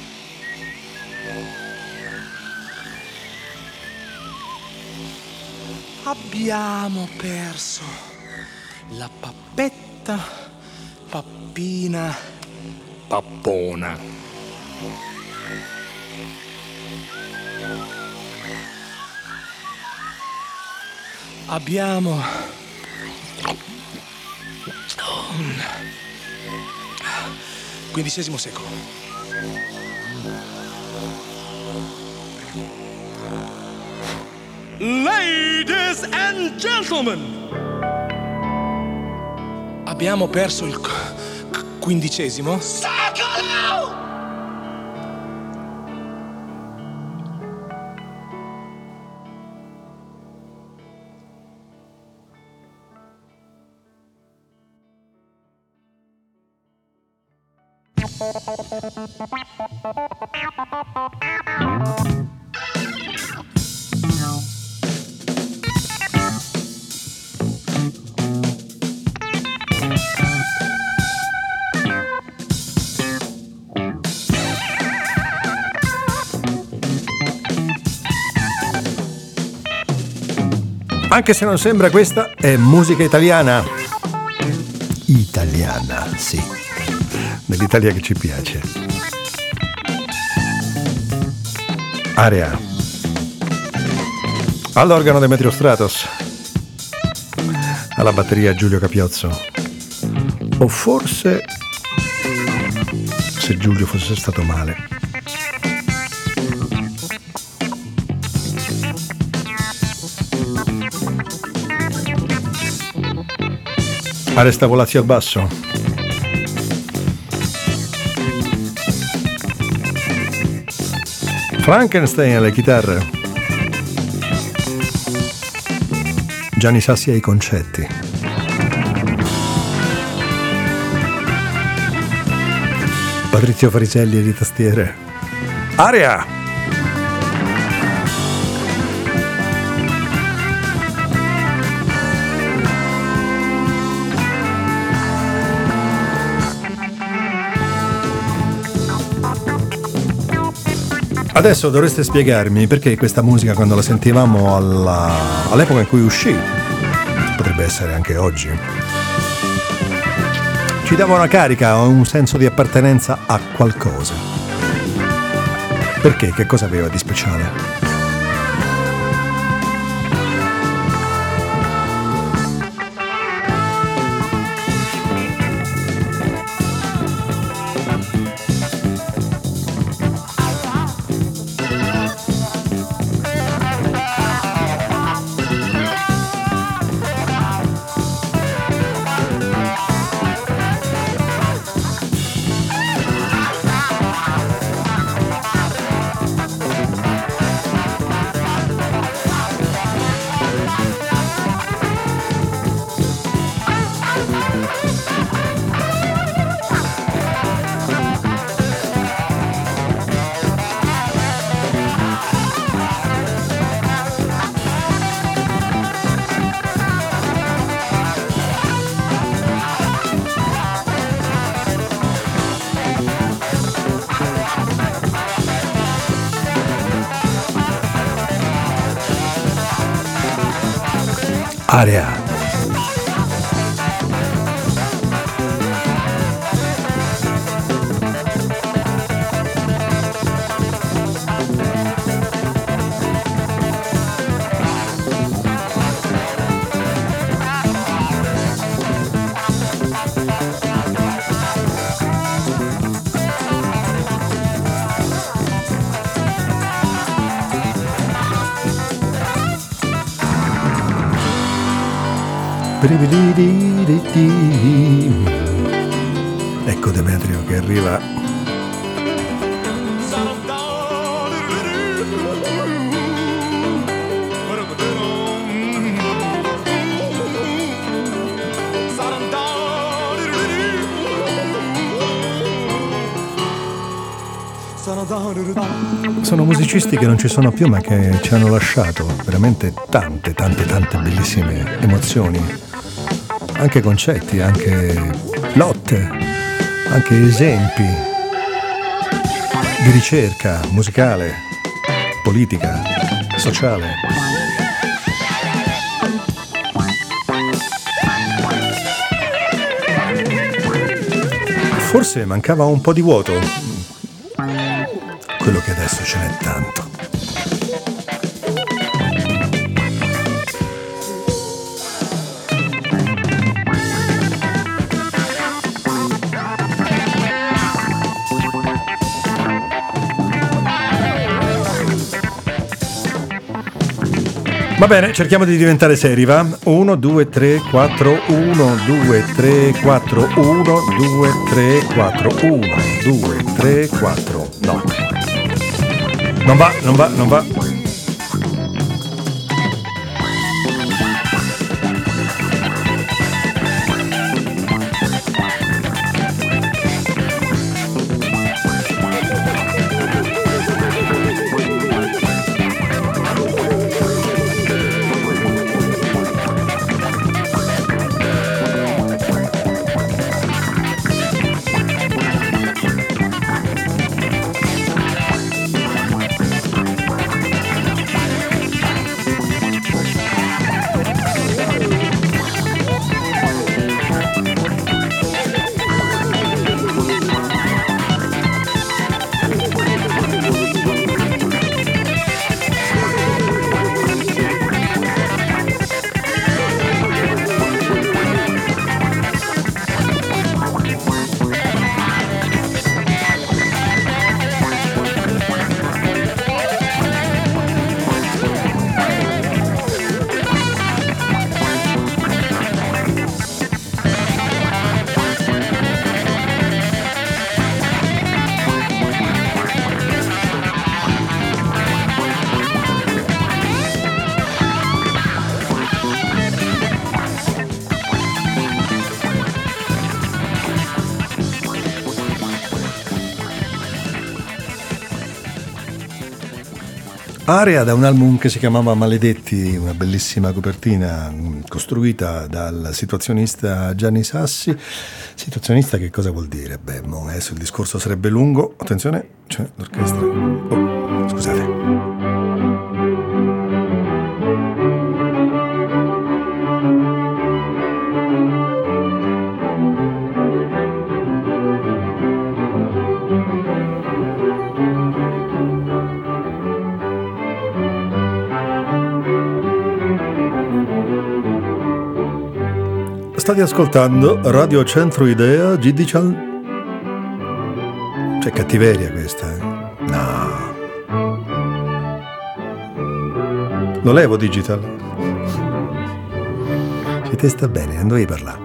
Abbiamo perso la pappetta, pappina, pappona. Abbiamo XV secolo. Ladies and gentlemen, abbiamo perso il XV secolo. Anche se non sembra, questa è musica italiana. Italiana, sì. Dell'Italia che ci piace. Area. All'organo Demetrio Stratos. Alla batteria Giulio Capiozzo. O forse, se Giulio fosse stato male, Aresta Volazzi al basso. Frankenstein alle chitarre. Gianni Sassi ai concetti. Patrizio Fariselli alle tastiere. Aria! Adesso dovreste spiegarmi perché questa musica, quando la sentivamo all'epoca in cui uscì, potrebbe essere anche oggi, ci dava una carica o un senso di appartenenza a qualcosa. Perché? Che cosa aveva di speciale? Area. Ecco Demetrio che arriva. Sono musicisti che non ci sono più, ma che ci hanno lasciato veramente tante bellissime emozioni, anche concetti, anche lotte, anche esempi di ricerca musicale, politica, sociale. Forse mancava un po' di vuoto, quello che adesso ce n'è tanto. Va bene, cerchiamo di diventare seri, va? 1, 2, 3, 4, 1, 2, 3, 4, 1, 2, 3, 4, 1, 2, 3, 4, no. Non va. Area, da un album che si chiamava Maledetti, una bellissima copertina costruita dal situazionista Gianni Sassi. Situazionista che cosa vuol dire? Beh, adesso il discorso sarebbe lungo. Attenzione, c'è l'orchestra. Oh, scusate. State ascoltando Radio Centro Idea Digital. C'è cattiveria questa, eh? No. Lo levo digital. Se te sta bene, non dovevi parlare.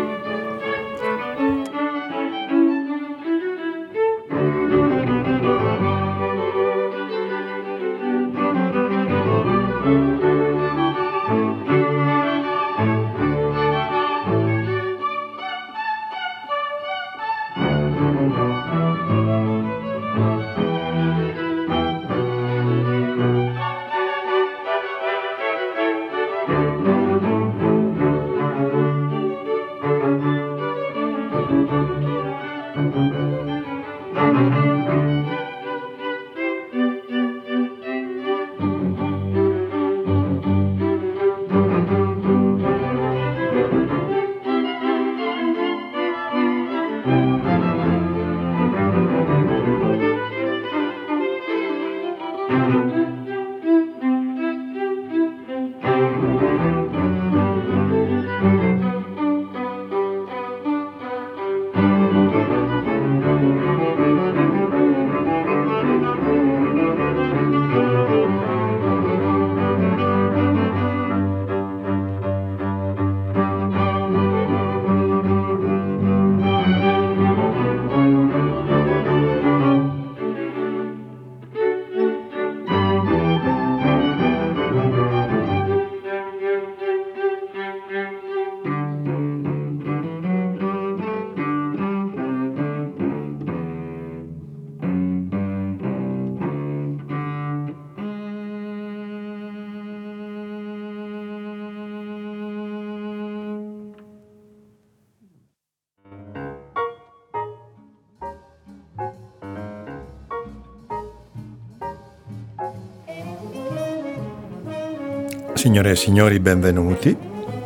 Signore e signori, benvenuti.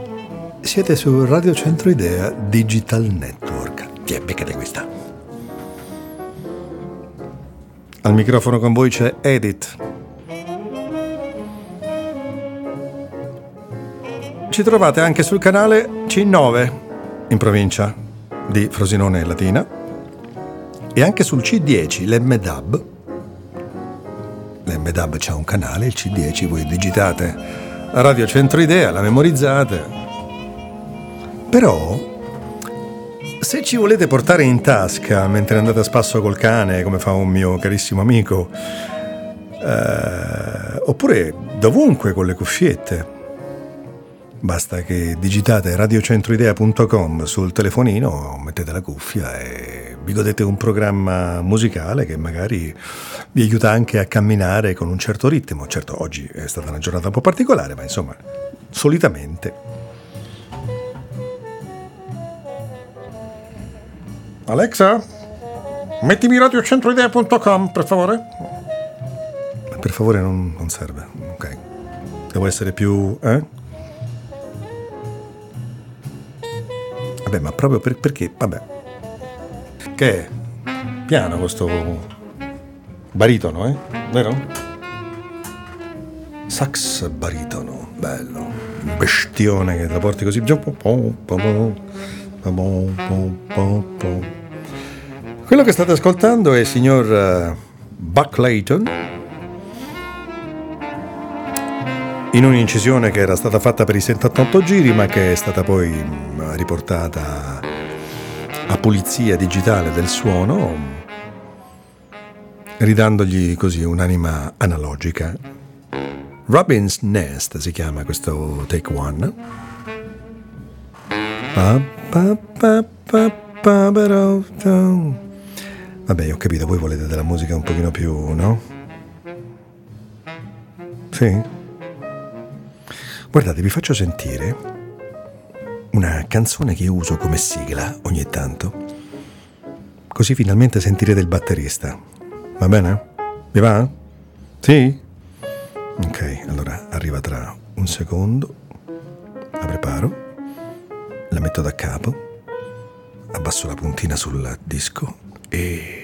Siete su Radio Centro Idea Digital Network. Beccate questa. Al microfono con voi c'è Edith. Ci trovate anche sul canale C9 in provincia di Frosinone e Latina e anche sul C10, l'MDAB. L'MDAB c'ha un canale, il C10 voi digitate Radio Centro Idea, la memorizzate. Però, se ci volete portare in tasca mentre andate a spasso col cane, come fa un mio carissimo amico, oppure dovunque con le cuffiette, basta che digitate radiocentroidea.com sul telefonino, mettete la cuffia e vi godete un programma musicale che magari vi aiuta anche a camminare con un certo ritmo. Certo, oggi è stata una giornata un po' particolare, ma insomma, solitamente. Alexa, mettimi radiocentroidea.com, per favore. Per favore non serve, ok. Devo essere più... Vabbè, ma proprio perché? Vabbè. Che è? Piano questo baritono, vero? Sax baritono, bello. Un bestione che la porti così. Quello che state ascoltando è il signor Buck Layton, in un'incisione che era stata fatta per i 78 giri, ma che è stata poi riportata a pulizia digitale del suono, ridandogli così un'anima analogica. Robin's Nest si chiama questo Take One. Vabbè, ho capito, voi volete della musica un pochino più, no? Sì? Guardate, vi faccio sentire una canzone che uso come sigla ogni tanto, così finalmente sentirete il batterista. Va bene? Vi va? Sì? Ok, allora arriva tra un secondo, la preparo, la metto da capo, abbasso la puntina sul disco e...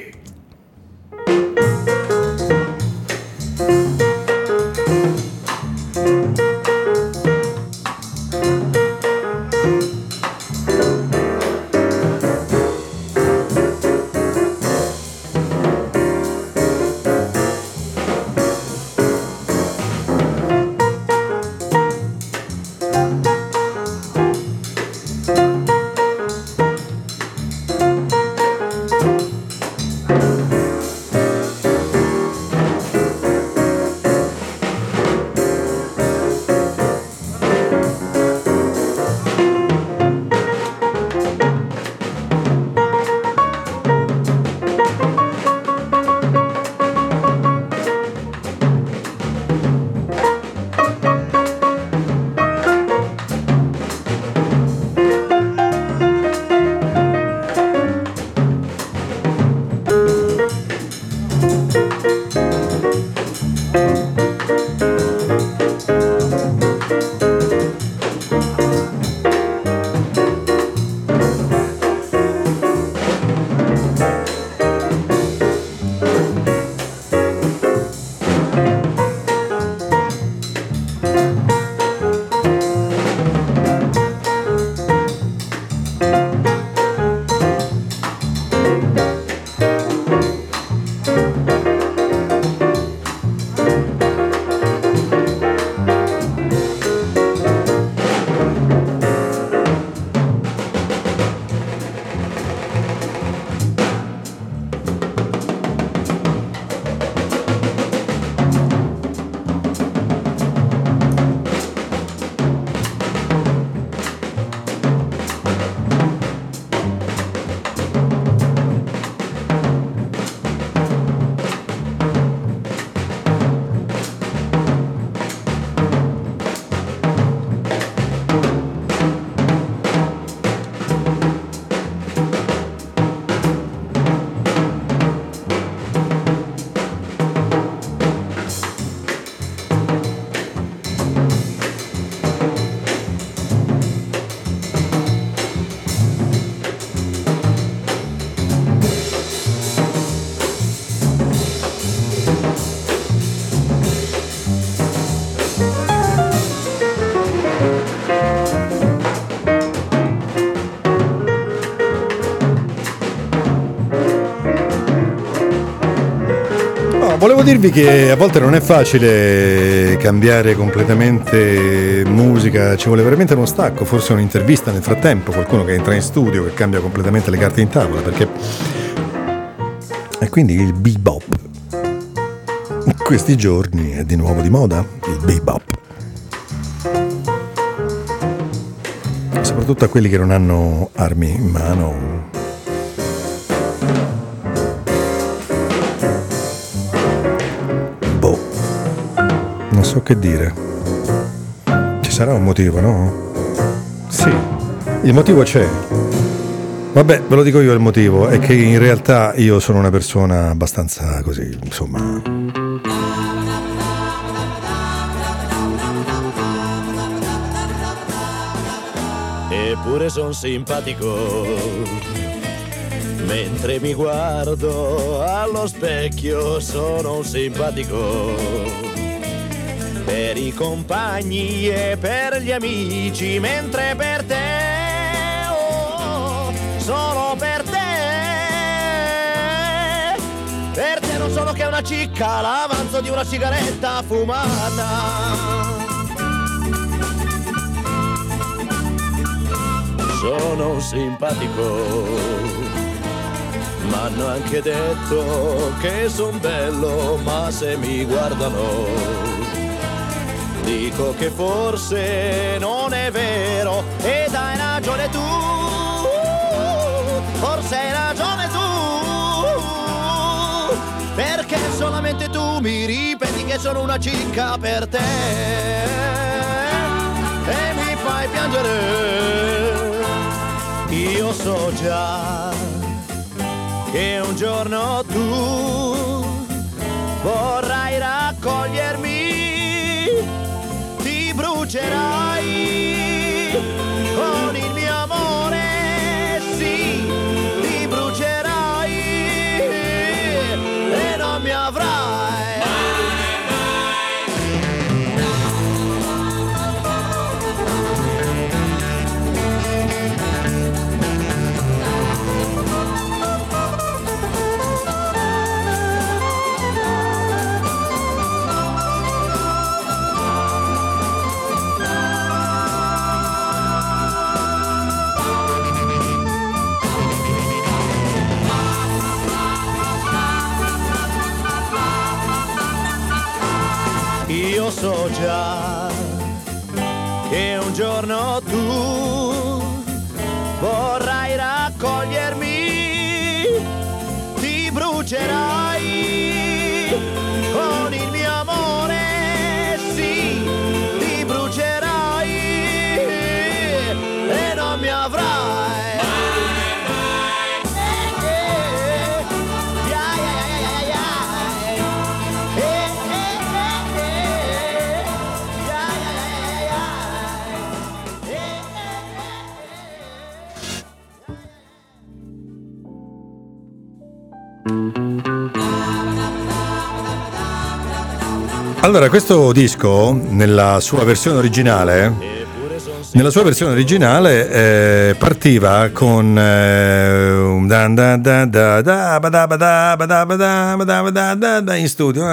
Volevo dirvi che a volte non è facile cambiare completamente musica, ci vuole veramente uno stacco, forse un'intervista nel frattempo, qualcuno che entra in studio, che cambia completamente le carte in tavola, perché... E quindi il bebop, in questi giorni è di nuovo di moda, il bebop. Soprattutto a quelli che non hanno armi in mano. Non so che dire. Ci sarà un motivo, no? Sì, il motivo c'è. Vabbè, ve lo dico io il motivo. È che in realtà io sono una persona abbastanza così, insomma. Eppure son simpatico. Mentre mi guardo allo specchio sono un simpatico. Per i compagni e per gli amici, mentre per te, oh, solo per te non sono che una cicca, l'avanzo di una sigaretta fumata. Sono un simpatico, m'hanno anche detto che son bello, ma se mi guardano dico che forse non è vero, ed hai ragione tu, forse hai ragione tu, perché solamente tu mi ripeti che che sono una cicca per te e mi fai piangere. Io so già che un giorno tu vorrai raccogliermi, ti brucerai con il mio amore, sì, ti brucerai e non mi avrai. Io so già che un giorno tu vorrai raccogliermi, ti brucerai con il mio amore, sì, ti brucerai e non mi avrai. Allora, questo disco, nella sua versione originale, partiva con un in studio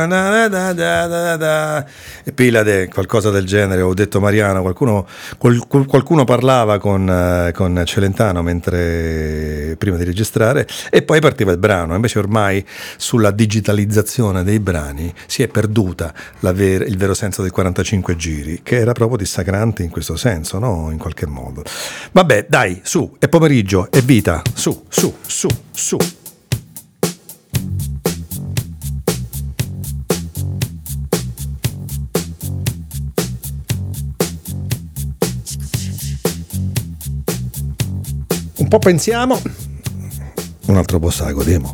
e Pilade, qualcosa del genere. Ho detto Mariano, qualcuno parlava con Celentano mentre prima di registrare, e poi partiva il brano. Invece ormai sulla digitalizzazione dei brani si è perduta il vero senso del 45 giri, che era proprio dissacrante in questo senso, no? In qualche modo. Vabbè, dai, su, è pomeriggio, è vita, su. Un po' pensiamo, un altro po' se la godiamo.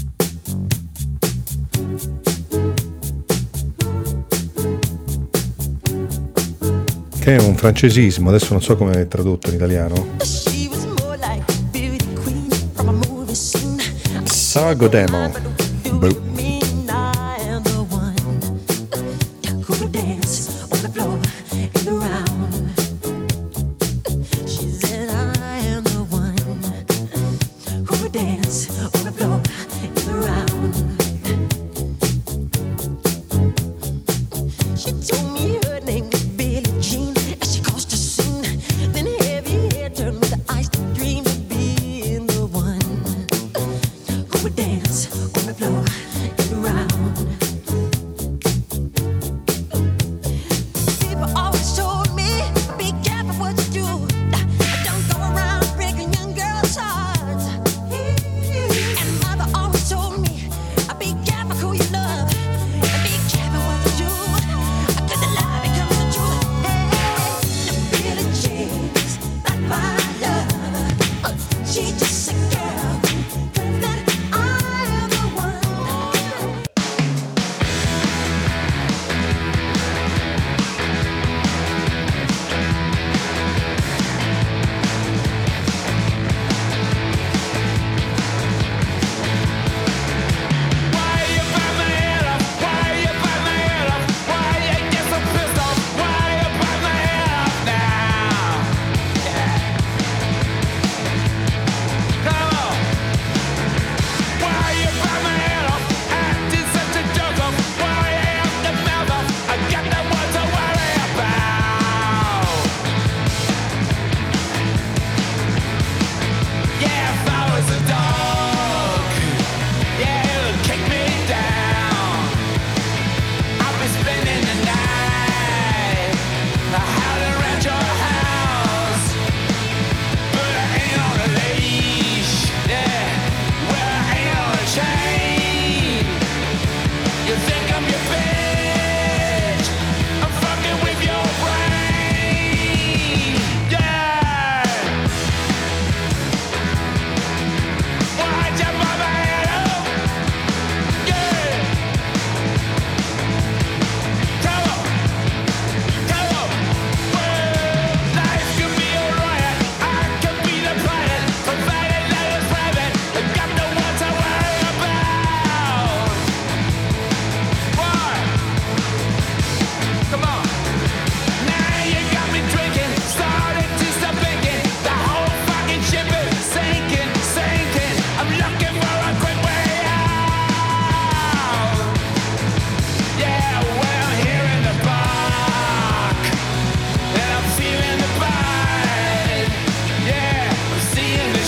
Che è un francesismo, adesso non so come è tradotto in italiano. Sagodemo.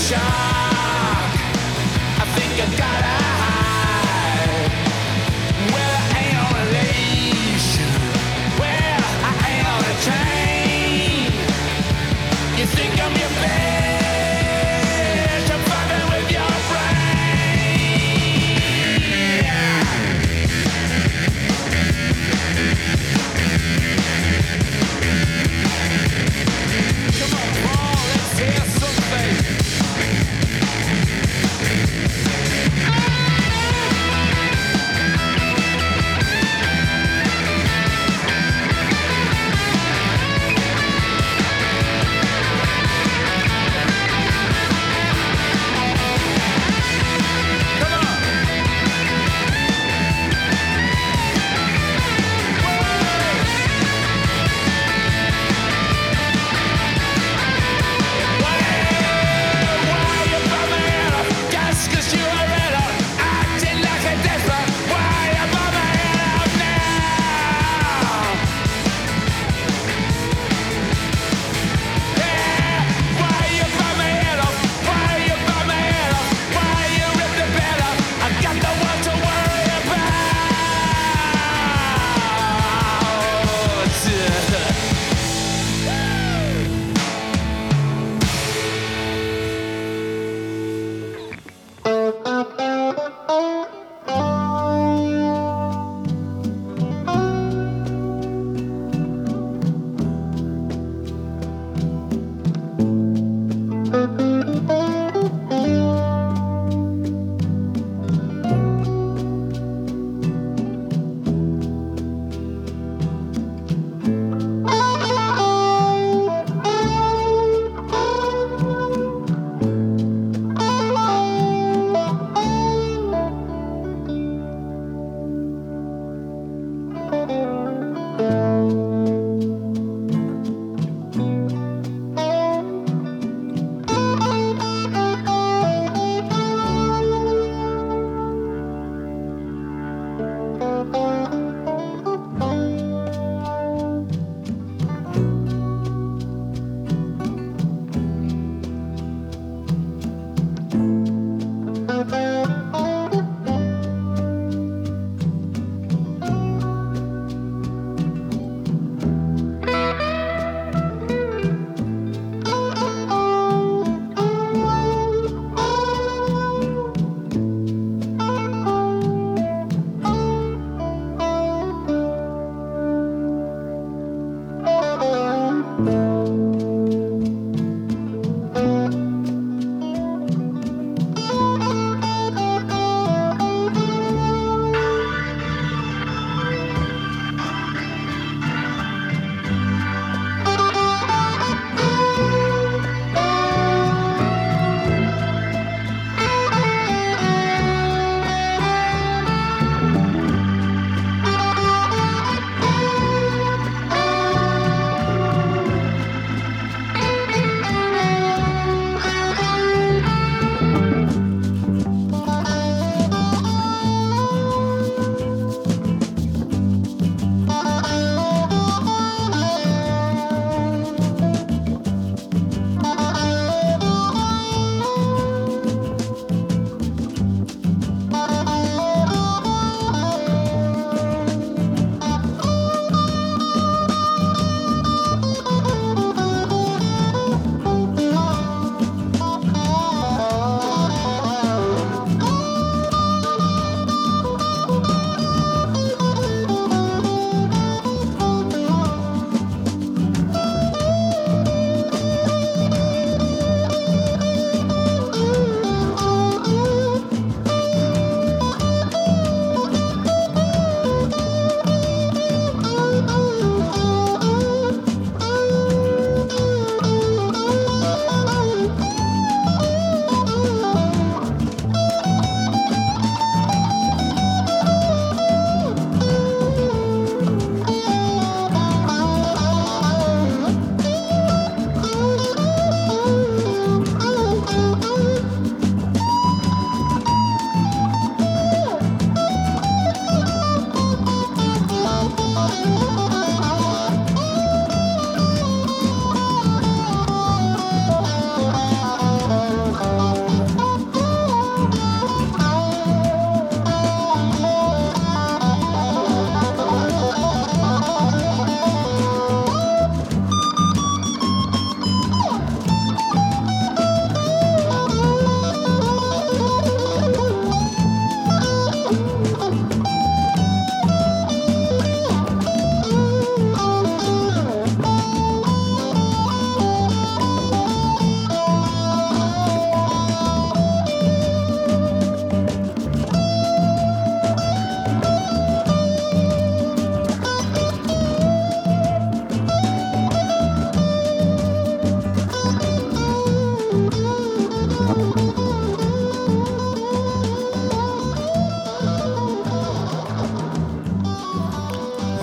shark. I think I gotta hide. Well, I ain't on a leash. Well, I ain't on a chain. You think I'm your bitch? I'm fucking with your brain. Come on, Paul, let's hear something.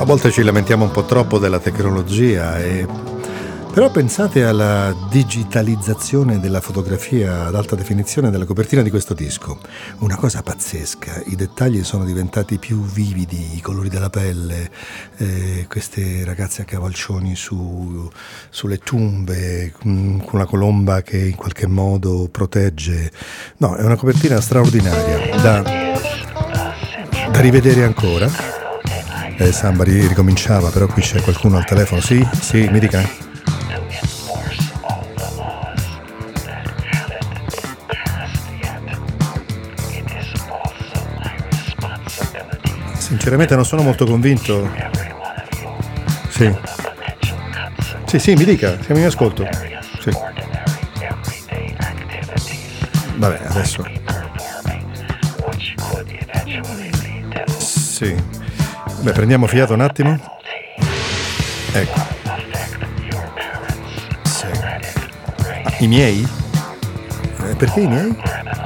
volte ci lamentiamo un po' troppo della tecnologia, però pensate alla digitalizzazione della fotografia ad alta definizione della copertina di questo disco. Una cosa pazzesca, i dettagli sono diventati più vividi, i colori della pelle, queste ragazze a cavalcioni sulle tombe, con una colomba che in qualche modo protegge. No, è una copertina straordinaria, da rivedere ancora. Samba ricominciava, però qui c'è qualcuno al telefono. Sì, mi dica. Sinceramente non sono molto convinto. Sì, mi dica, siamo in ascolto. Sì. Vabbè, adesso. Sì. Beh, prendiamo fiato un attimo. Ecco. Sì. I miei? Perché i miei?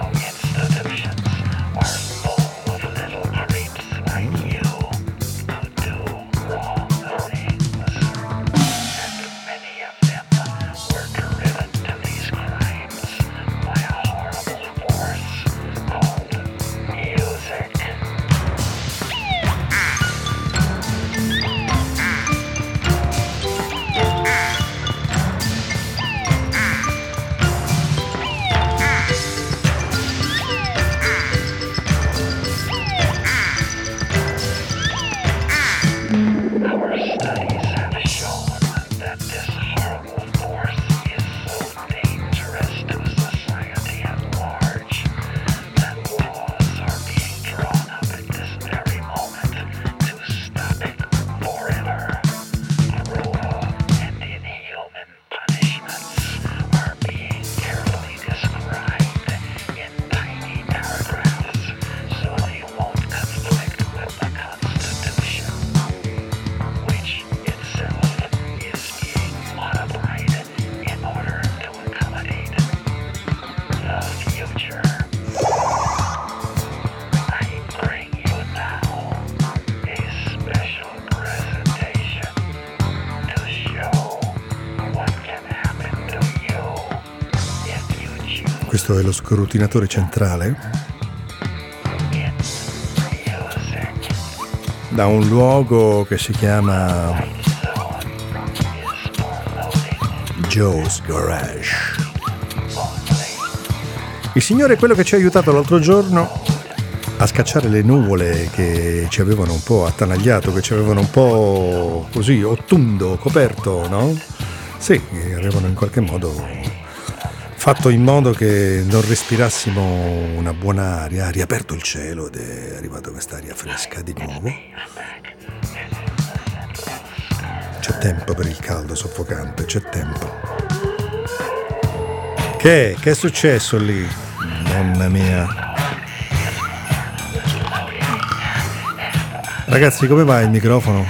Questo è lo scrutinatore centrale da un luogo che si chiama Joe's Garage. Il signore è quello che ci ha aiutato l'altro giorno a scacciare le nuvole che ci avevano un po' attanagliato, che ci avevano un po' così ottundo, coperto, no? Sì, avevano in qualche modo fatto in modo che non respirassimo una buona aria, ha riaperto il cielo ed è arrivata quest'aria fresca di nuovo. C'è tempo per il caldo soffocante, c'è tempo. Che è successo lì? Mamma mia. Ragazzi, come va il microfono?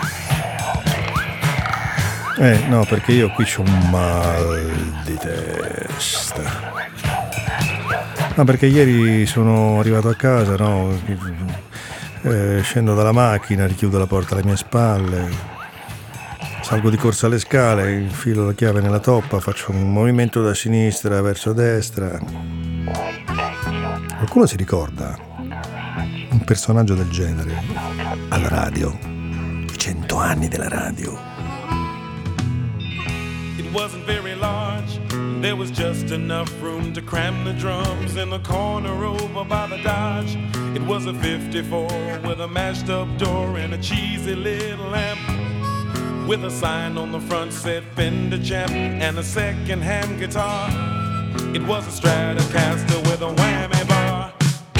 No, perché io qui c'ho un mal di testa. No, perché ieri sono arrivato a casa, no? Scendo dalla macchina, richiudo la porta alle mie spalle, salgo di corsa alle scale, infilo la chiave nella toppa, faccio un movimento da sinistra verso destra. Qualcuno si ricorda un personaggio del genere alla radio? 100 anni della radio. Wasn't very large, there was just enough room to cram the drums in the corner over by the Dodge. It was a 54 with a mashed up door and a cheesy little lamp, with a sign on the front said Fender Champ and a second-hand guitar. It was a Stratocaster with a whammy bar.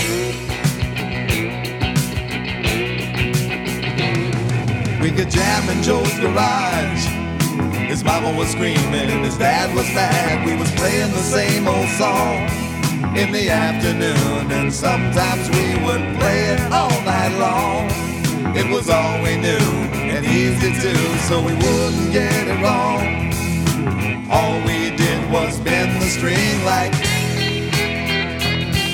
We could jam in Joe's garage. His mama was screaming and his dad was mad. We was playing the same old song in the afternoon, and sometimes we would play it all night long. It was all we knew and easy to, so we wouldn't get it wrong. All we did was bend the string like,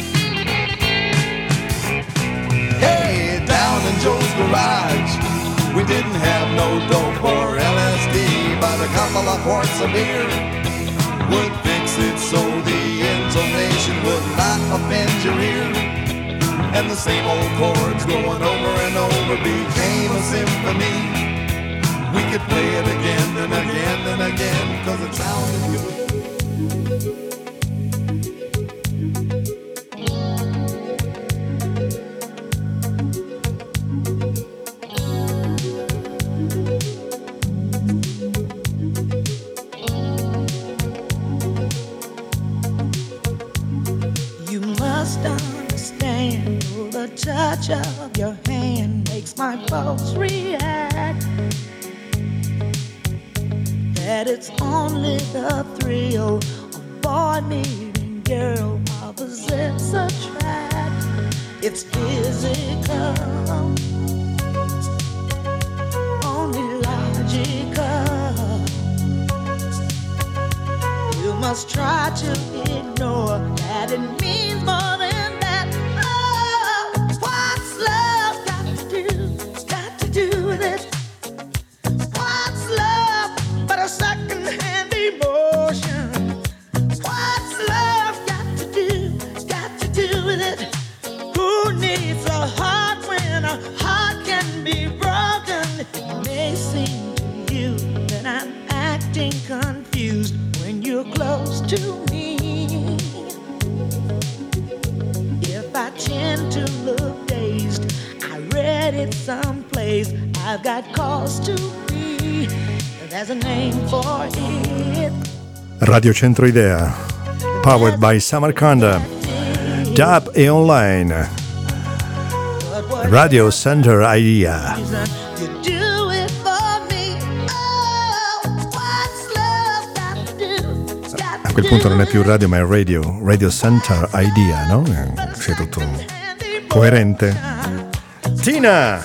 hey, down in Joe's garage. We didn't have no dope or LSD, but a couple of quarts of beer would fix it so the intonation would not offend your ear. And the same old chords going over and over became a symphony. We could play it again and again and again, 'cause it sounded good. Touch of your hand makes my pulse react. That it's only the thrill of boy meeting girl opposites attract. It's physical, only logical. You must try to ignore that it means more than confused when you're close to me. If I tend to look dazed, I read it someplace. I've got cause to be. There's a name for it. Radio Centro Idea, powered by Samarcanda, DAB e online. Radio Center Idea. A quel punto non è più radio ma è Radio Center Idea, no? Sei tutto coerente. Tina!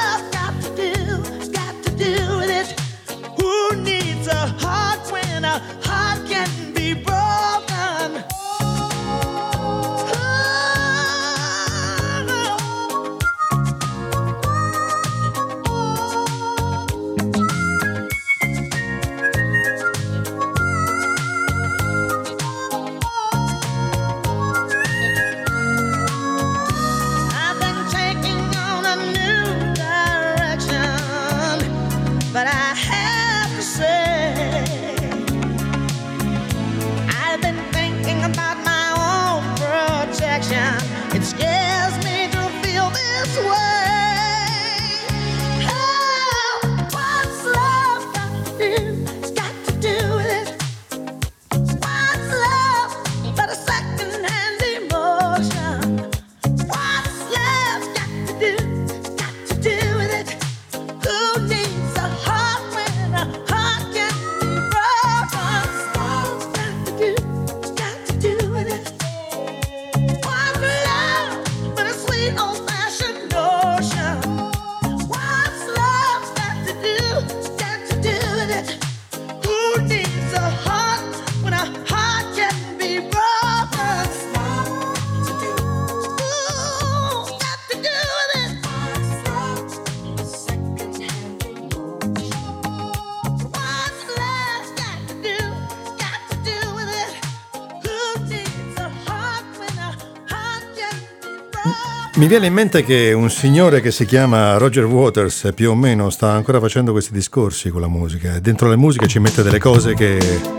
Mi viene in mente che un signore che si chiama Roger Waters più o meno sta ancora facendo questi discorsi con la musica, e dentro le musiche ci mette delle cose che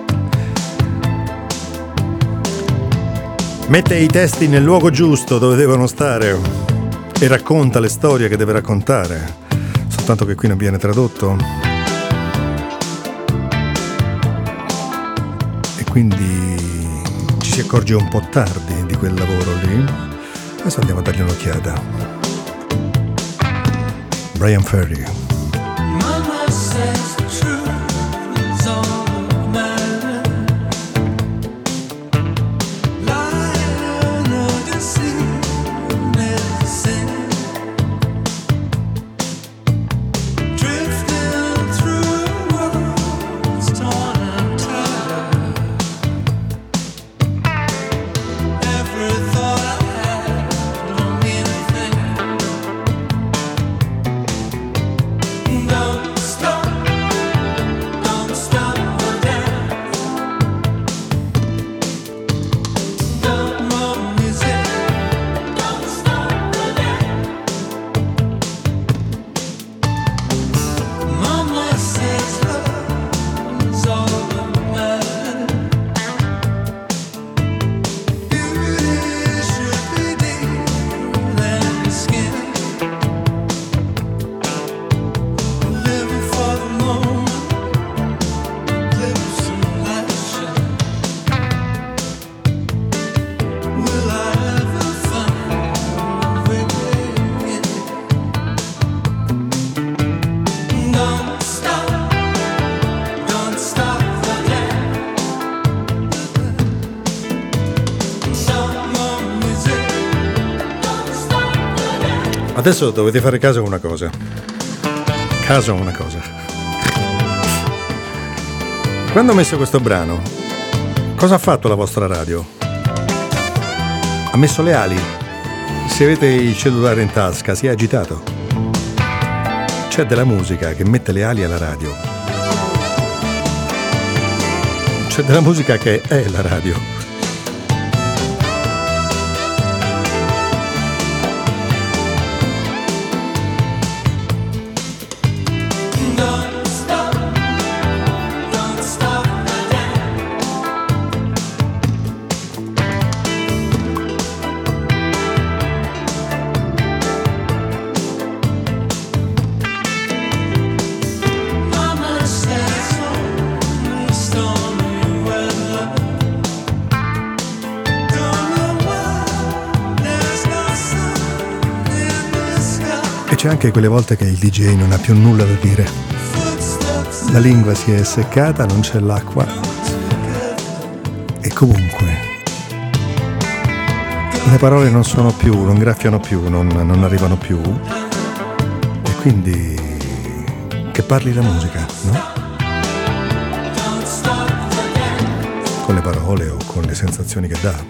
mette i testi nel luogo giusto dove devono stare e racconta le storie che deve raccontare, soltanto che qui non viene tradotto e quindi ci si accorge un po' tardi di quel lavoro lì. Adesso andiamo a dargli un'occhiata. Brian Ferry. Mama says the truth is all that matters. Lying or deceiving never sin. Drifting through worlds torn and tattered. Every thought I had don't mean a thing. Adesso dovete fare caso a una cosa. Quando ho messo questo brano, cosa ha fatto la vostra radio? Ha messo le ali. Se avete il cellulare in tasca, si è agitato. C'è della musica che mette le ali alla radio. C'è della musica che è la radio. C'è anche quelle volte che il DJ non ha più nulla da dire. La lingua si è seccata, non c'è l'acqua. E comunque le parole non sono più, non graffiano più, non arrivano più. E quindi che parli la musica, no? Con le parole o con le sensazioni che dà.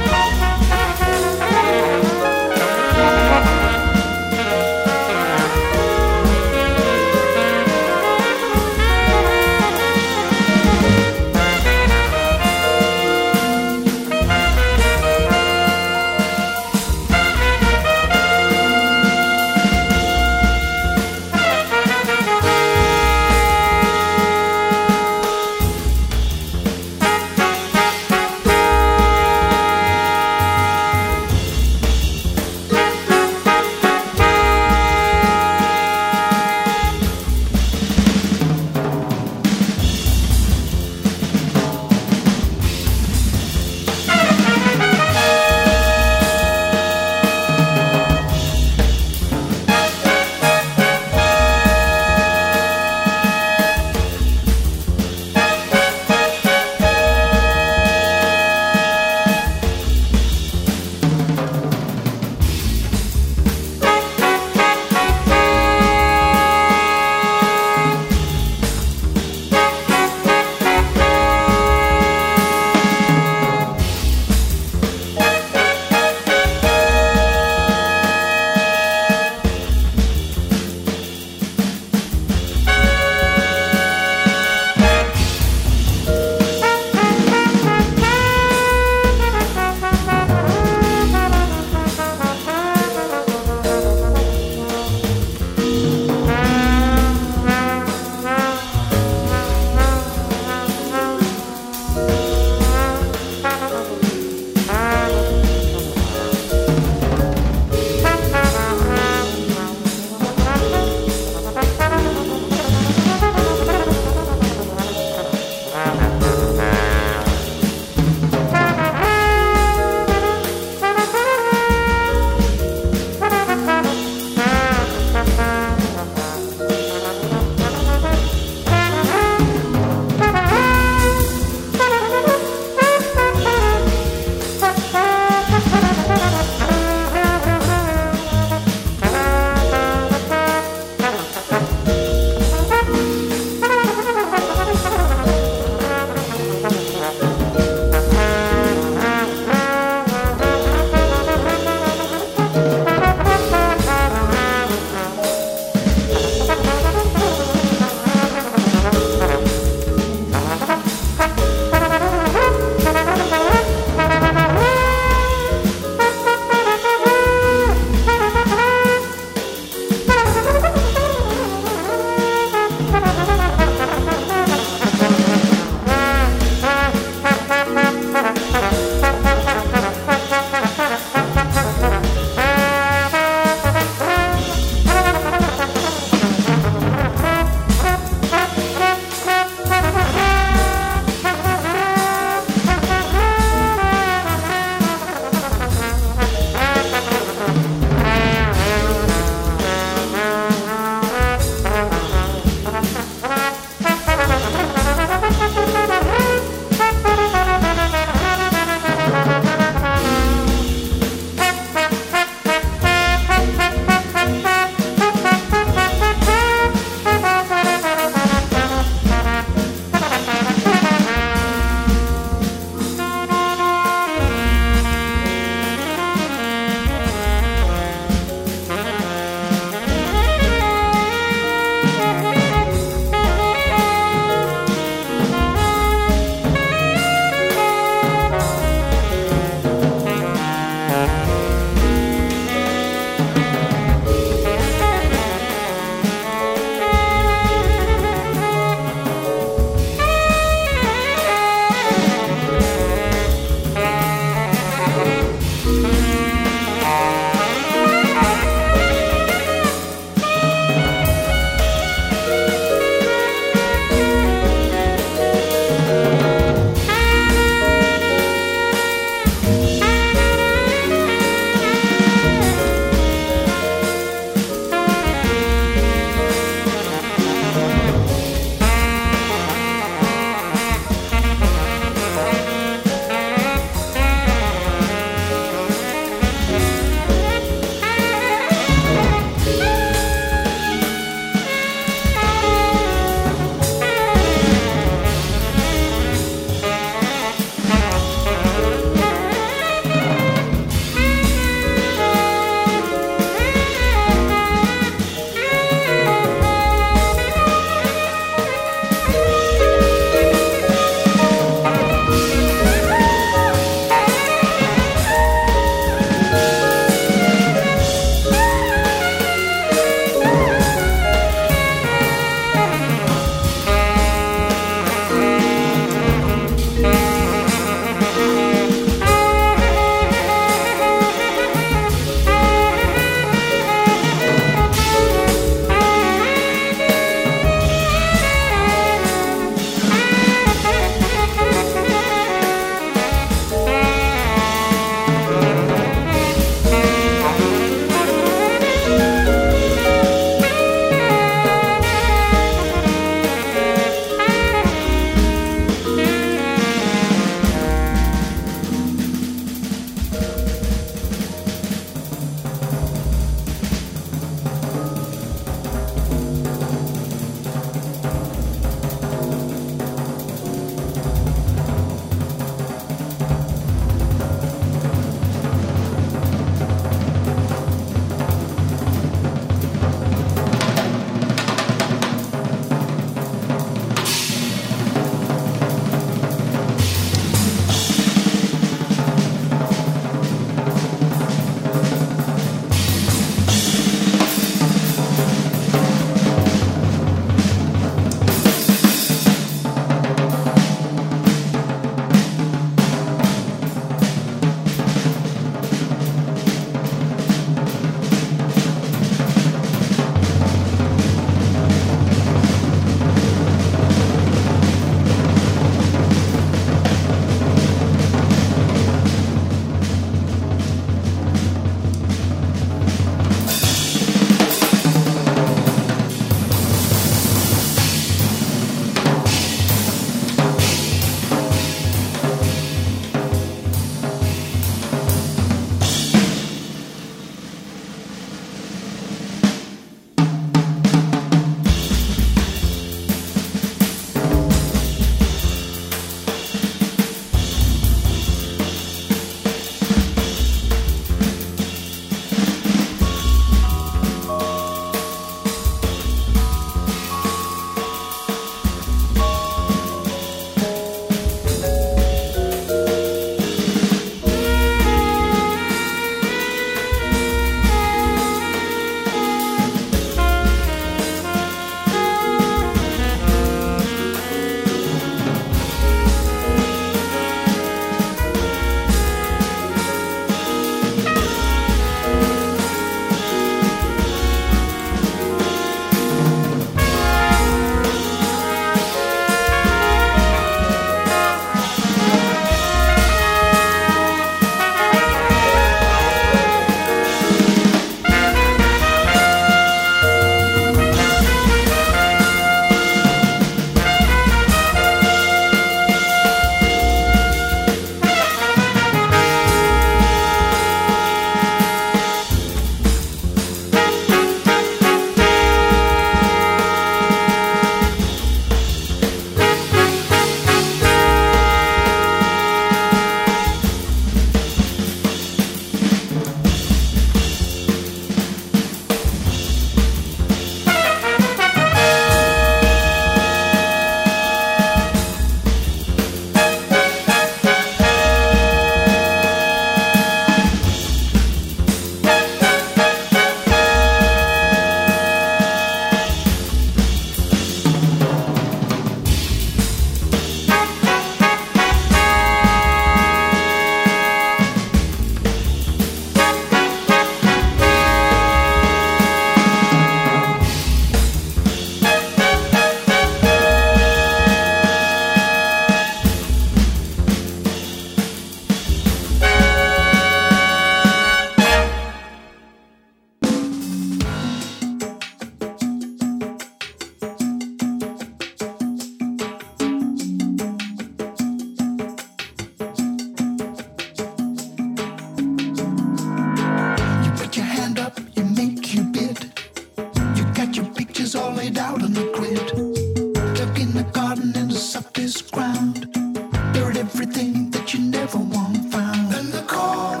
laid out on the grid. Dug in the garden in the softest ground. Buried everything that you never want found. And the cord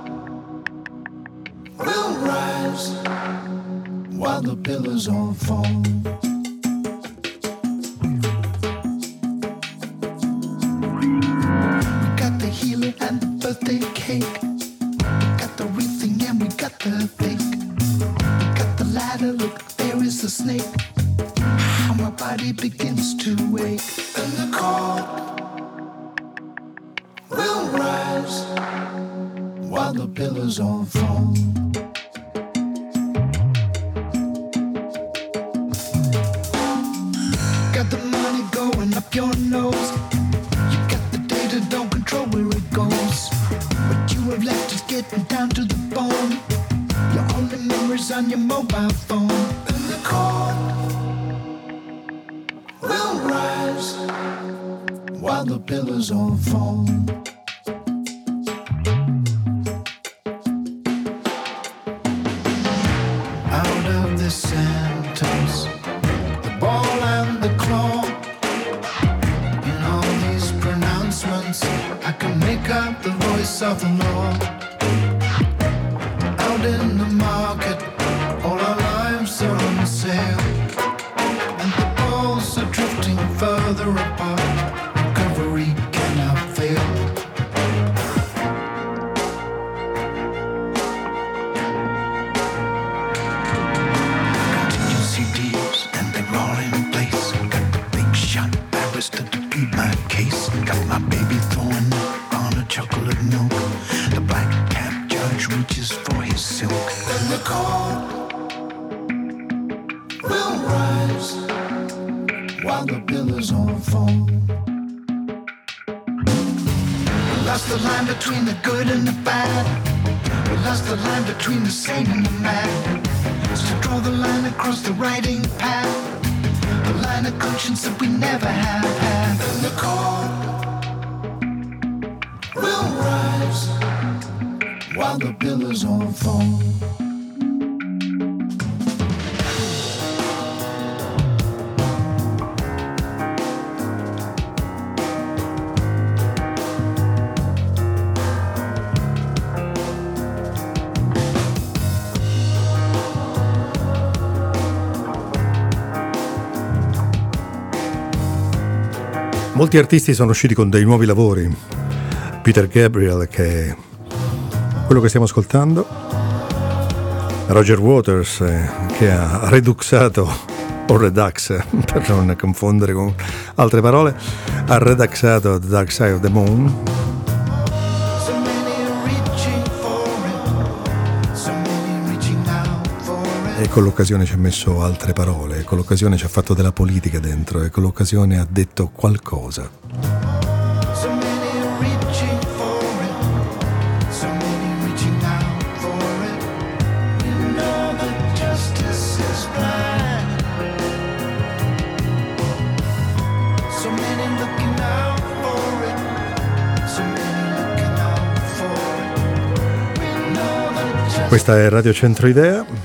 will rise while the pillars all fall. We got the healer and the birthday cake. We got the real thing and we got the fake. We got the ladder, look, there is the snake. How my body begins to ache. And the cord will rise while the pillars all fall. Got the money going up your nose. You got the data, don't control where it goes. What you have left is getting down to the bone. Your only memories on your mobile phone. And the cord will rise while the pillars all fall. Out of this sentence, the ball and the claw, in all these pronouncements, I can make out the voice of the law. Out in the market, all our lives are on sale, and the balls are drifting further apart. Recovery cannot fail. Continue CDs and they roll in place. Got the big shot barrister to plead my case. Got my baby throwing up on a chocolate milk. The black cap judge reaches for his silk. Then the cord will rise while the pillars all fall. We lost the line between the good and the bad. We lost the line between the sane and the mad. So draw the line across the writing pad, the line of conscience that we never have had. And the cord will rise while the pillars all fall. Molti artisti sono usciti con dei nuovi lavori. Peter Gabriel, che è quello che stiamo ascoltando, Roger Waters, che ha reduxato o redux, per non confondere con altre parole, ha reduxato The Dark Side of the Moon. E con l'occasione ci ha messo altre parole, con l'occasione ci ha fatto della politica dentro, e con l'occasione ha detto qualcosa. Questa è Radio Centro Idea.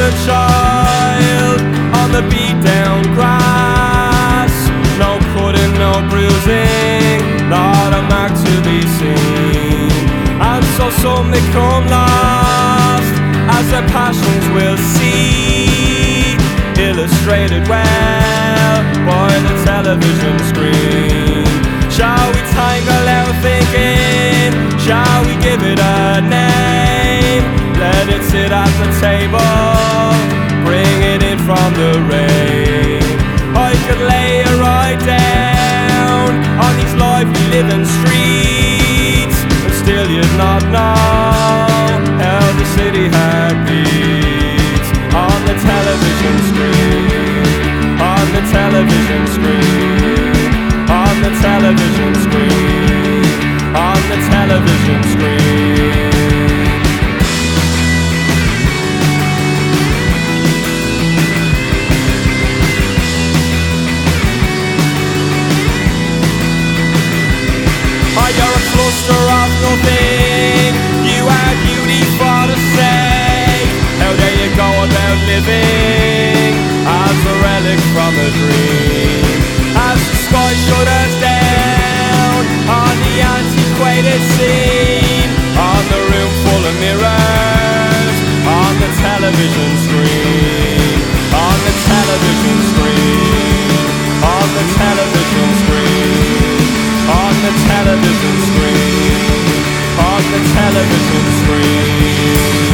a child on the beat down grass. No cutting, no bruising, not a mark to be seen. And so some become lost as their passions will see, illustrated well by the television screen. Shall we tangle our thinking? Shall we give it a name? Let it sit at the table, bring it in from the rain. I could lay it right down on these lively living streets, and still you'd not know how the city heart beats. On the television screen, on the television screen, on the television screen, on the television screen. You're a cluster of nothing, you are beauty for the sake. How dare you go about living as a relic from a dream? As the sky shudders down on the antiquated scene, on the room full of mirrors, on the television screen, on the television screen, on the television screen, on the television screen, on the television screen.